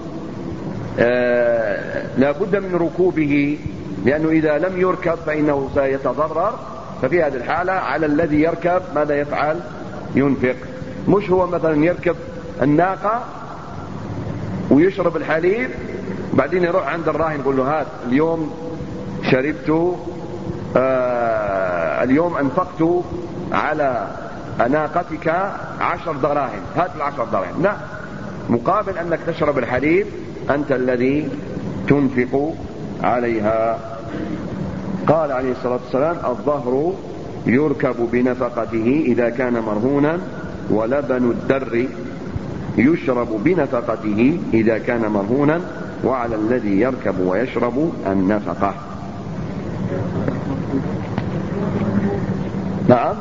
لا بد من ركوبه، لأنه إذا لم يركب فإنه سيتضرر. ففي هذه الحالة على الذي يركب ماذا يفعل؟ ينفق. مش هو مثلا يركب الناقة ويشرب الحليب بعدين يروح عند الراهن يقول له: هات اليوم شربت، اليوم أنفقت على ناقتك 10 دراهم، هات 10 دراهم. لا، مقابل أنك تشرب الحليب أنت الذي تنفق عليها. قال عليه الصلاة والسلام: الظهر يركب بنفقته إذا كان مرهونا، ولبن الدر يشرب بنفقته إذا كان مرهونا، وعلى الذي يركب ويشرب النفقة. نعم.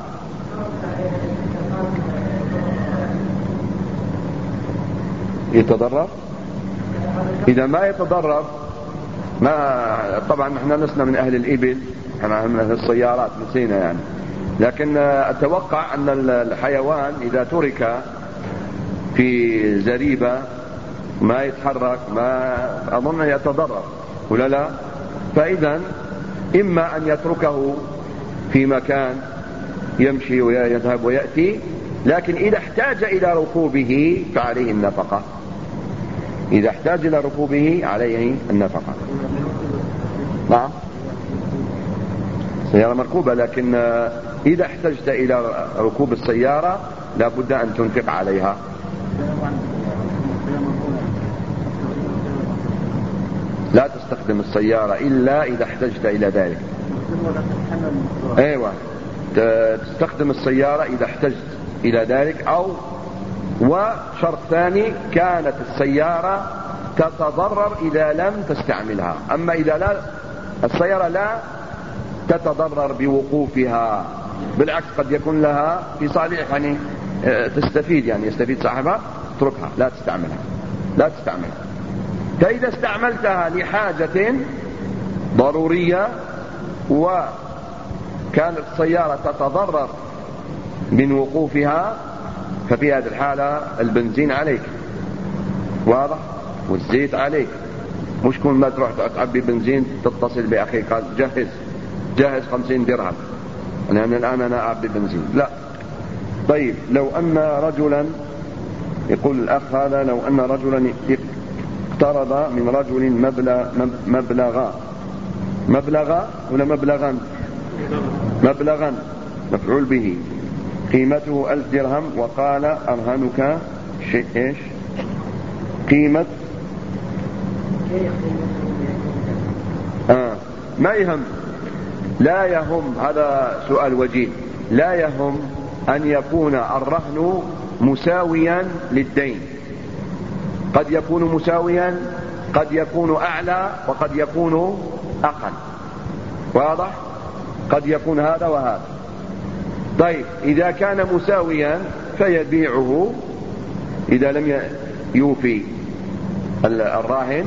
يتضرر؟ إذا ما يتضرر، ما طبعا نحن لسنا من أهل الإبل، نحن من أهل السيارات نسينا يعني، لكن أتوقع أن الحيوان إذا ترك في زريبة ما يتحرك، ما أظن يتضرر ولا لا؟ فإذا إما أن يتركه في مكان يمشي ويذهب ويأتي، لكن إذا احتاج إلى ركوبه فعليه النفقة. إذا احتاج إلى ركوبه عليه النفقة. نعم، سيارة مركوبة، لكن إذا احتجت إلى ركوب السيارة لا بد أن تنفق عليها. لا تستخدم السيارة إلا إذا احتجت إلى ذلك. أيوة، تستخدم السيارة إذا احتجت إلى ذلك. وشرط ثاني: كانت السيارة تتضرر إذا لم تستعملها. أما إذا لا، السيارة لا تتضرر بوقوفها، بالعكس قد يكون لها في صالح يعني تستفيد، يعني يستفيد صاحبها، اتركها لا تستعملها. فإذا استعملتها لحاجة ضرورية وكانت السيارة تتضرر من وقوفها، ففي هذه الحالة البنزين عليك، واضح، والزيت عليك. مش كل ما تروح تعبي بنزين تتصل بأخيك قال جهز 50 درهم لأن الآن أنا أعبي بنزين، لا. طيب لو أن رجلا، يقول الأخ هذا، لو أن رجلا اقترض من رجل مبلغا ولا مبلغا مفعول به قيمته 1000 درهم، وقال أرهنك شيء إيش قيمة ما يهم، لا يهم، هذا سؤال وجيه، لا يهم أن يكون الرهن مساويا للدين. قد يكون مساويا، قد يكون أعلى، وقد يكون أقل، واضح، قد يكون هذا وهذا. طيب إذا كان مساويا فيبيعه إذا لم يوفي الراهن،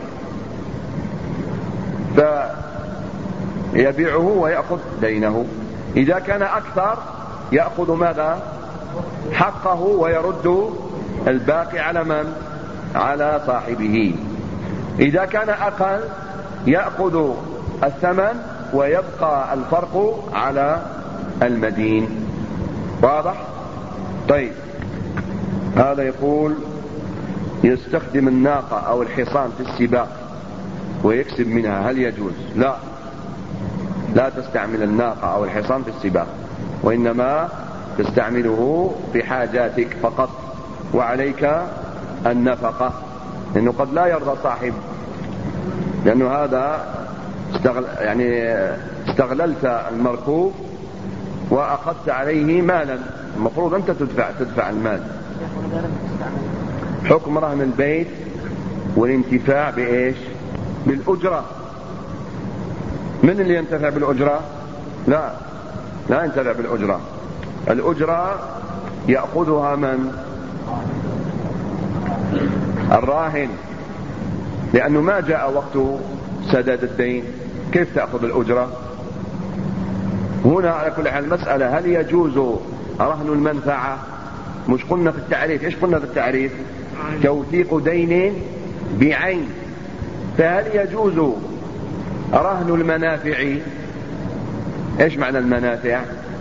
فيبيعه ويأخذ دينه. إذا كان أكثر يأخذ ماذا؟ حقه، ويرد الباقي على من؟ على صاحبه. إذا كان أقل يأخذ الثمن ويبقى الفرق على المدين، واضح؟ طيب هذا يقول يستخدم الناقة أو الحصان في السباق ويكسب منها، هل يجوز؟ لا تستعمل الناقة أو الحصان في السباق، وإنما تستعمله في حاجاتك فقط، وعليك النفقة، لأنه قد لا يرضى صاحب، لأنه هذا استغللت المركوب وأخذت عليه مالا، المفروض أنت تدفع المال. حكم رهن البيت والانتفاع بإيش؟ بالأجرة. من اللي ينتفع بالأجرة؟ لا ينتفع بالأجرة. الأجرة يأخذها من؟ الراهن، لأنه ما جاء وقت سداد الدين، كيف تأخذ الأجرة؟ هنا على كل حال المسألة هل يجوز رهن المنفعة؟ مش قلنا في التعريف، ايش قلنا في التعريف؟ توثيق دين بعين. فهل يجوز رهن المنافع؟ ايش معنى المنافع؟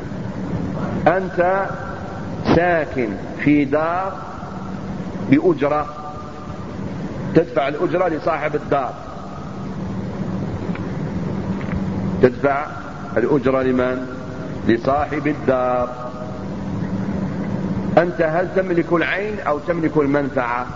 أنت ساكن في دار بأجرة، تدفع الأجرة لصاحب الدار، تدفع الأجرة لمن؟ لصاحب الدار. أنت هل تملك العين أو تملك المنفعة؟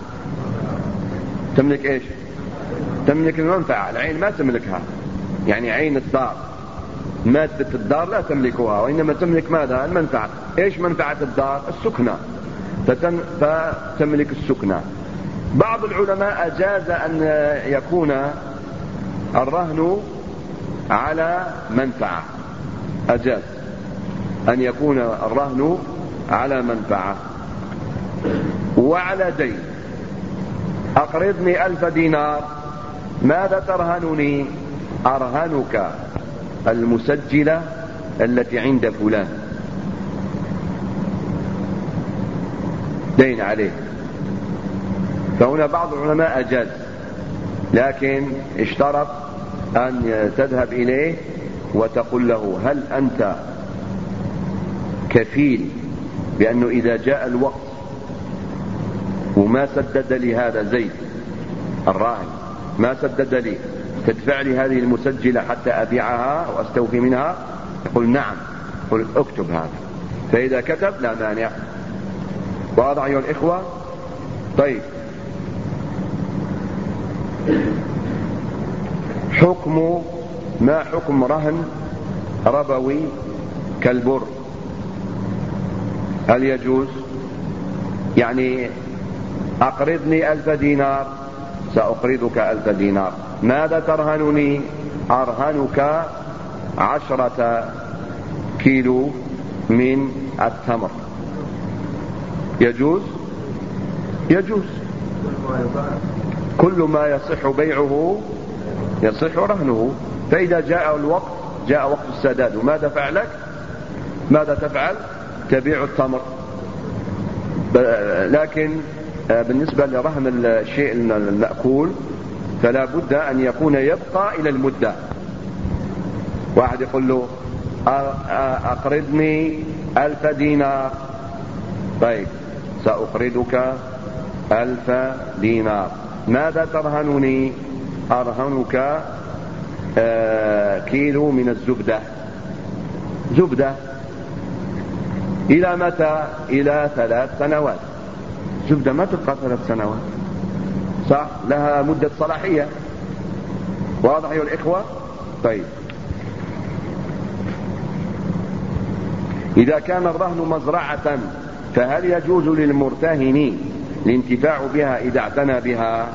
تملك إيش؟ تملك المنفعة، العين ما تملكها، يعني عين الدار، مادة الدار لا تملكها، وإنما تملك ماذا؟ المنفعة. إيش منفعة الدار؟ السكنة، فتملك السكنة. بعض العلماء أجاز أن يكون الرهن على منفعة، أجاز أن يكون الرهن على منفعة وعلى دين. أقرضني 1000 دينار، ماذا ترهنني؟ أرهنك المسجلة التي عند فلان، دين عليه. فهنا بعض العلماء أجاز، لكن اشترط أن تذهب إليه وتقول له هل أنت كفيل بأنه إذا جاء الوقت وما سدد لي هذا زيد الراهن، ما سدد لي، تدفع لي هذه المسجلة حتى أبيعها وأستوفي منها؟ يقول نعم. قل اكتب هذا، فإذا كتب لا مانع. واضح أيها الإخوة؟ طيب ما حكم رهن ربوي كالبر؟ هل يجوز؟ يعني أقرضني 1000 دينار، سأقرضك 1000 دينار، ماذا ترهنني؟ أرهنك 10 كيلو من التمر. يجوز؟ يجوز. كل ما يصح بيعه يصح رهنه. فإذا جاء الوقت، جاء وقت السداد، وماذا فعلك؟ ماذا تفعل؟ تبيع التمر. لكن بالنسبة لرهن الشيء المأكول فلا بد أن يكون يبقى إلى المدة. واحد يقول له أقرضني 1000 دينار، طيب سأقرضك 1000 دينار، ماذا ترهنني؟ أرهنك كيلو من الزبدة. زبدة إلى متى؟ إلى 3 سنوات. زبدة ما تبقى 3 سنوات، صح؟ لها مدة صلاحية. واضح أيها الإخوة؟ طيب إذا كان الرهن مزرعة فهل يجوز للمرتهن الانتفاع بها إذا اعتنى بها؟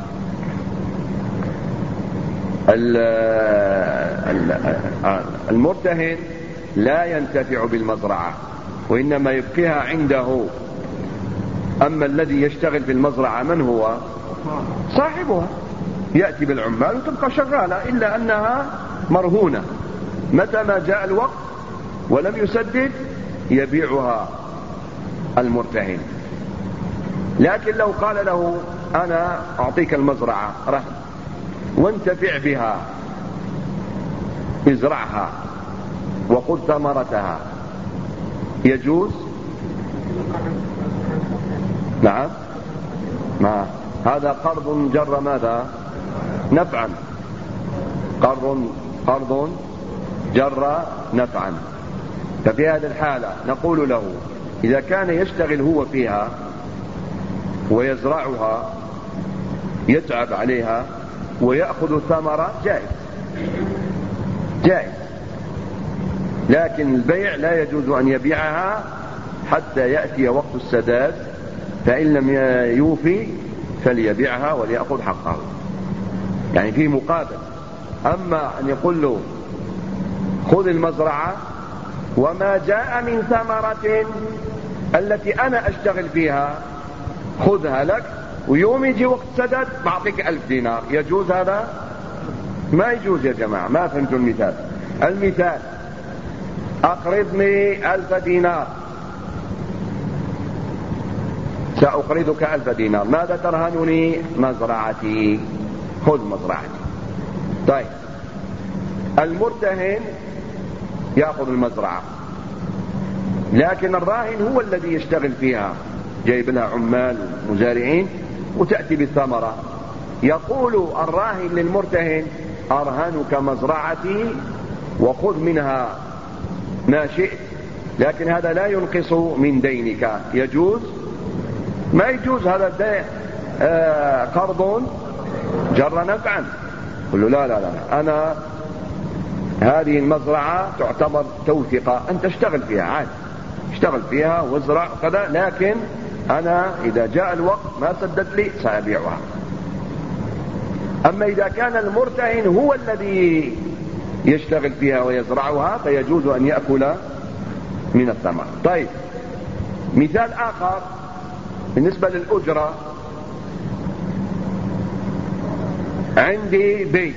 المرتهن لا ينتفع بالمزرعة وإنما يبقيها عنده. أما الذي يشتغل في المزرعة من هو؟ صاحبها، يأتي بالعمال وتبقى شغالة، إلا أنها مرهونة، متى ما جاء الوقت ولم يسدد يبيعها المرتهن. لكن لو قال له أنا أعطيك المزرعة رهن وانتفع بها، ازرعها وخذ ثمرتها، يجوز؟ نعم، ما هذا قرض جر ماذا؟ نفعا. قرض جر نفعا. ففي هذه الحالة نقول له إذا كان يشتغل هو فيها ويزرعها يتعب عليها ويأخذ ثمرة جائز، لكن البيع لا يجوز أن يبيعها حتى يأتي وقت السداد، فإن لم يوفي فليبيعها وليأخذ حقه، يعني في مقابل. أما أن يقول له خذ المزرعة وما جاء من ثمرة التي أنا أشتغل فيها خذها لك، ويوم يجي وقت سدد بعطيك 1000 دينار، يجوز هذا؟ ما يجوز يا جماعة. ما فهمتوا المثال؟ المثال أقرضني 1000 دينار، سأقرضك 1000 دينار، ماذا ترهنني؟ مزرعتي، خذ مزرعتي. طيب المرتهن يأخذ المزرعة، لكن الراهن هو الذي يشتغل فيها، جايب لها عمال ومزارعين وتأتي بالثمرة. يقول الراهن للمرتهن أرهنك مزرعتي وخذ منها ما شئت، لكن هذا لا ينقص من دينك. يجوز؟ ما يجوز، هذا قرض جر نفعا. قل له لا لا لا، أنا هذه المزرعة تعتبر توثقة، أنت اشتغل فيها عادي، اشتغل فيها وازرع كذا، لكن أنا إذا جاء الوقت ما سدد لي سأبيعها. أما إذا كان المرتهن هو الذي يشتغل فيها ويزرعها فيجوز أن يأكل من الثمر. طيب مثال آخر بالنسبة للأجرة، عندي بيت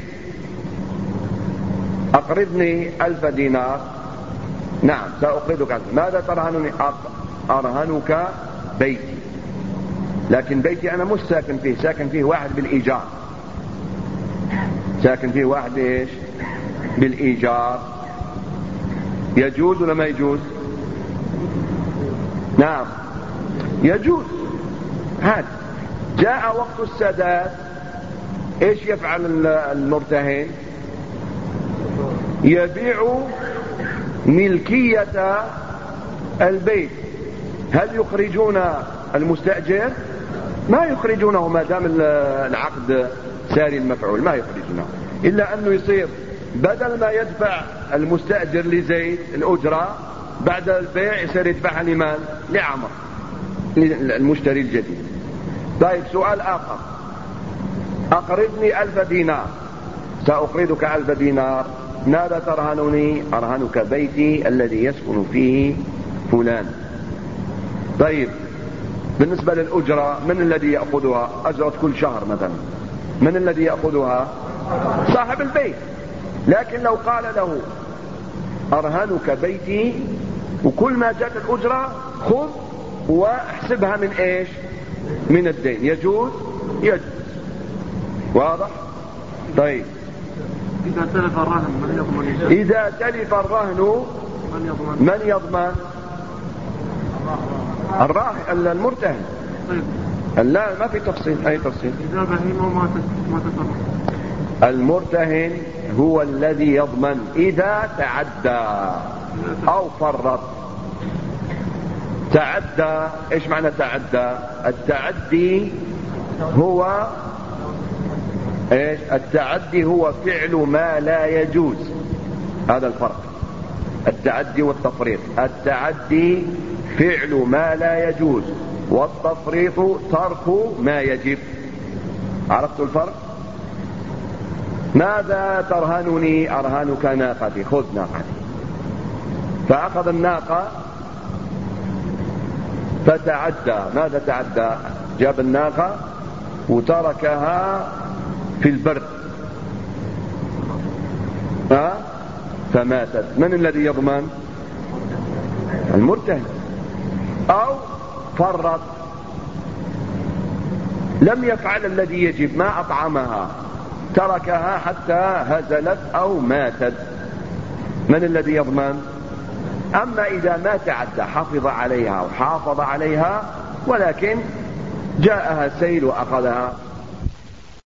أقرضني 1000 دينار، نعم سأقرضك، ماذا ترهنني؟ أرهنك بيتي، لكن بيتي أنا مش ساكن فيه، ساكن فيه واحد بالإيجار، ساكن فيه واحد إيش؟ بالإيجار. يجوز ولا ما يجوز؟ نعم يجوز. هذا جاء وقت السداد ايش يفعل المرتهن؟ يبيع ملكية البيت. هل يخرجون المستأجر؟ ما يخرجونه ما دام العقد ساري المفعول، ما يخرجونه، إلا أنه يصير بدل ما يدفع المستأجر لزيد الأجرة بعد البيع يصير يدفعها لمن؟ لعمر المشتري الجديد. طيب سؤال آخر، أقرضني 1000 دينار، سأقرضك 1000 دينار، ماذا ترهنني؟ أرهنك بيتي الذي يسكن فيه فلان. طيب بالنسبة للأجرة من الذي يأخذها؟ أجرة كل شهر مثلا، من الذي يأخذها؟ صاحب البيت. لكن لو قال له أرهنك بيتي وكل ما جاءت الأجرة خذ واحسبها من إيش؟ من الدين. يجوز؟ يجوز. واضح؟ طيب إذا تلف الرهن من يضمن؟ إذا تلف الرهن من يضمن؟ الراهن المرتهن. طيب. لا ما في تفصيل. أي تفصيل؟ إذا بهيمه ما تصرف. المرتهن هو الذي يضمن إذا تعدى أو فرط. تعدى، إيش معنى تعدى؟ التعدي هو إيش؟ التعدي هو فعل ما لا يجوز. هذا الفرق، التعدي والتفريط. التعدي فعل ما لا يجوز، والتفريط ترك ما يجب. عرفتوا الفرق؟ ماذا ترهنني؟ أرهنك ناقتي، خذ ناقتي. فأخذ الناقة فتعدى. ماذا تعدى؟ جاب الناقة وتركها في البرد فماتت. من الذي يضمن؟ المرتهن. أو فرط، لم يفعل الذي يجب، ما أطعمها، تركها حتى هزلت أو ماتت. من الذي يضمن؟ أما إذا ما تعدى، حافظ عليها وحافظ عليها ولكن جاءها سيل وأخذها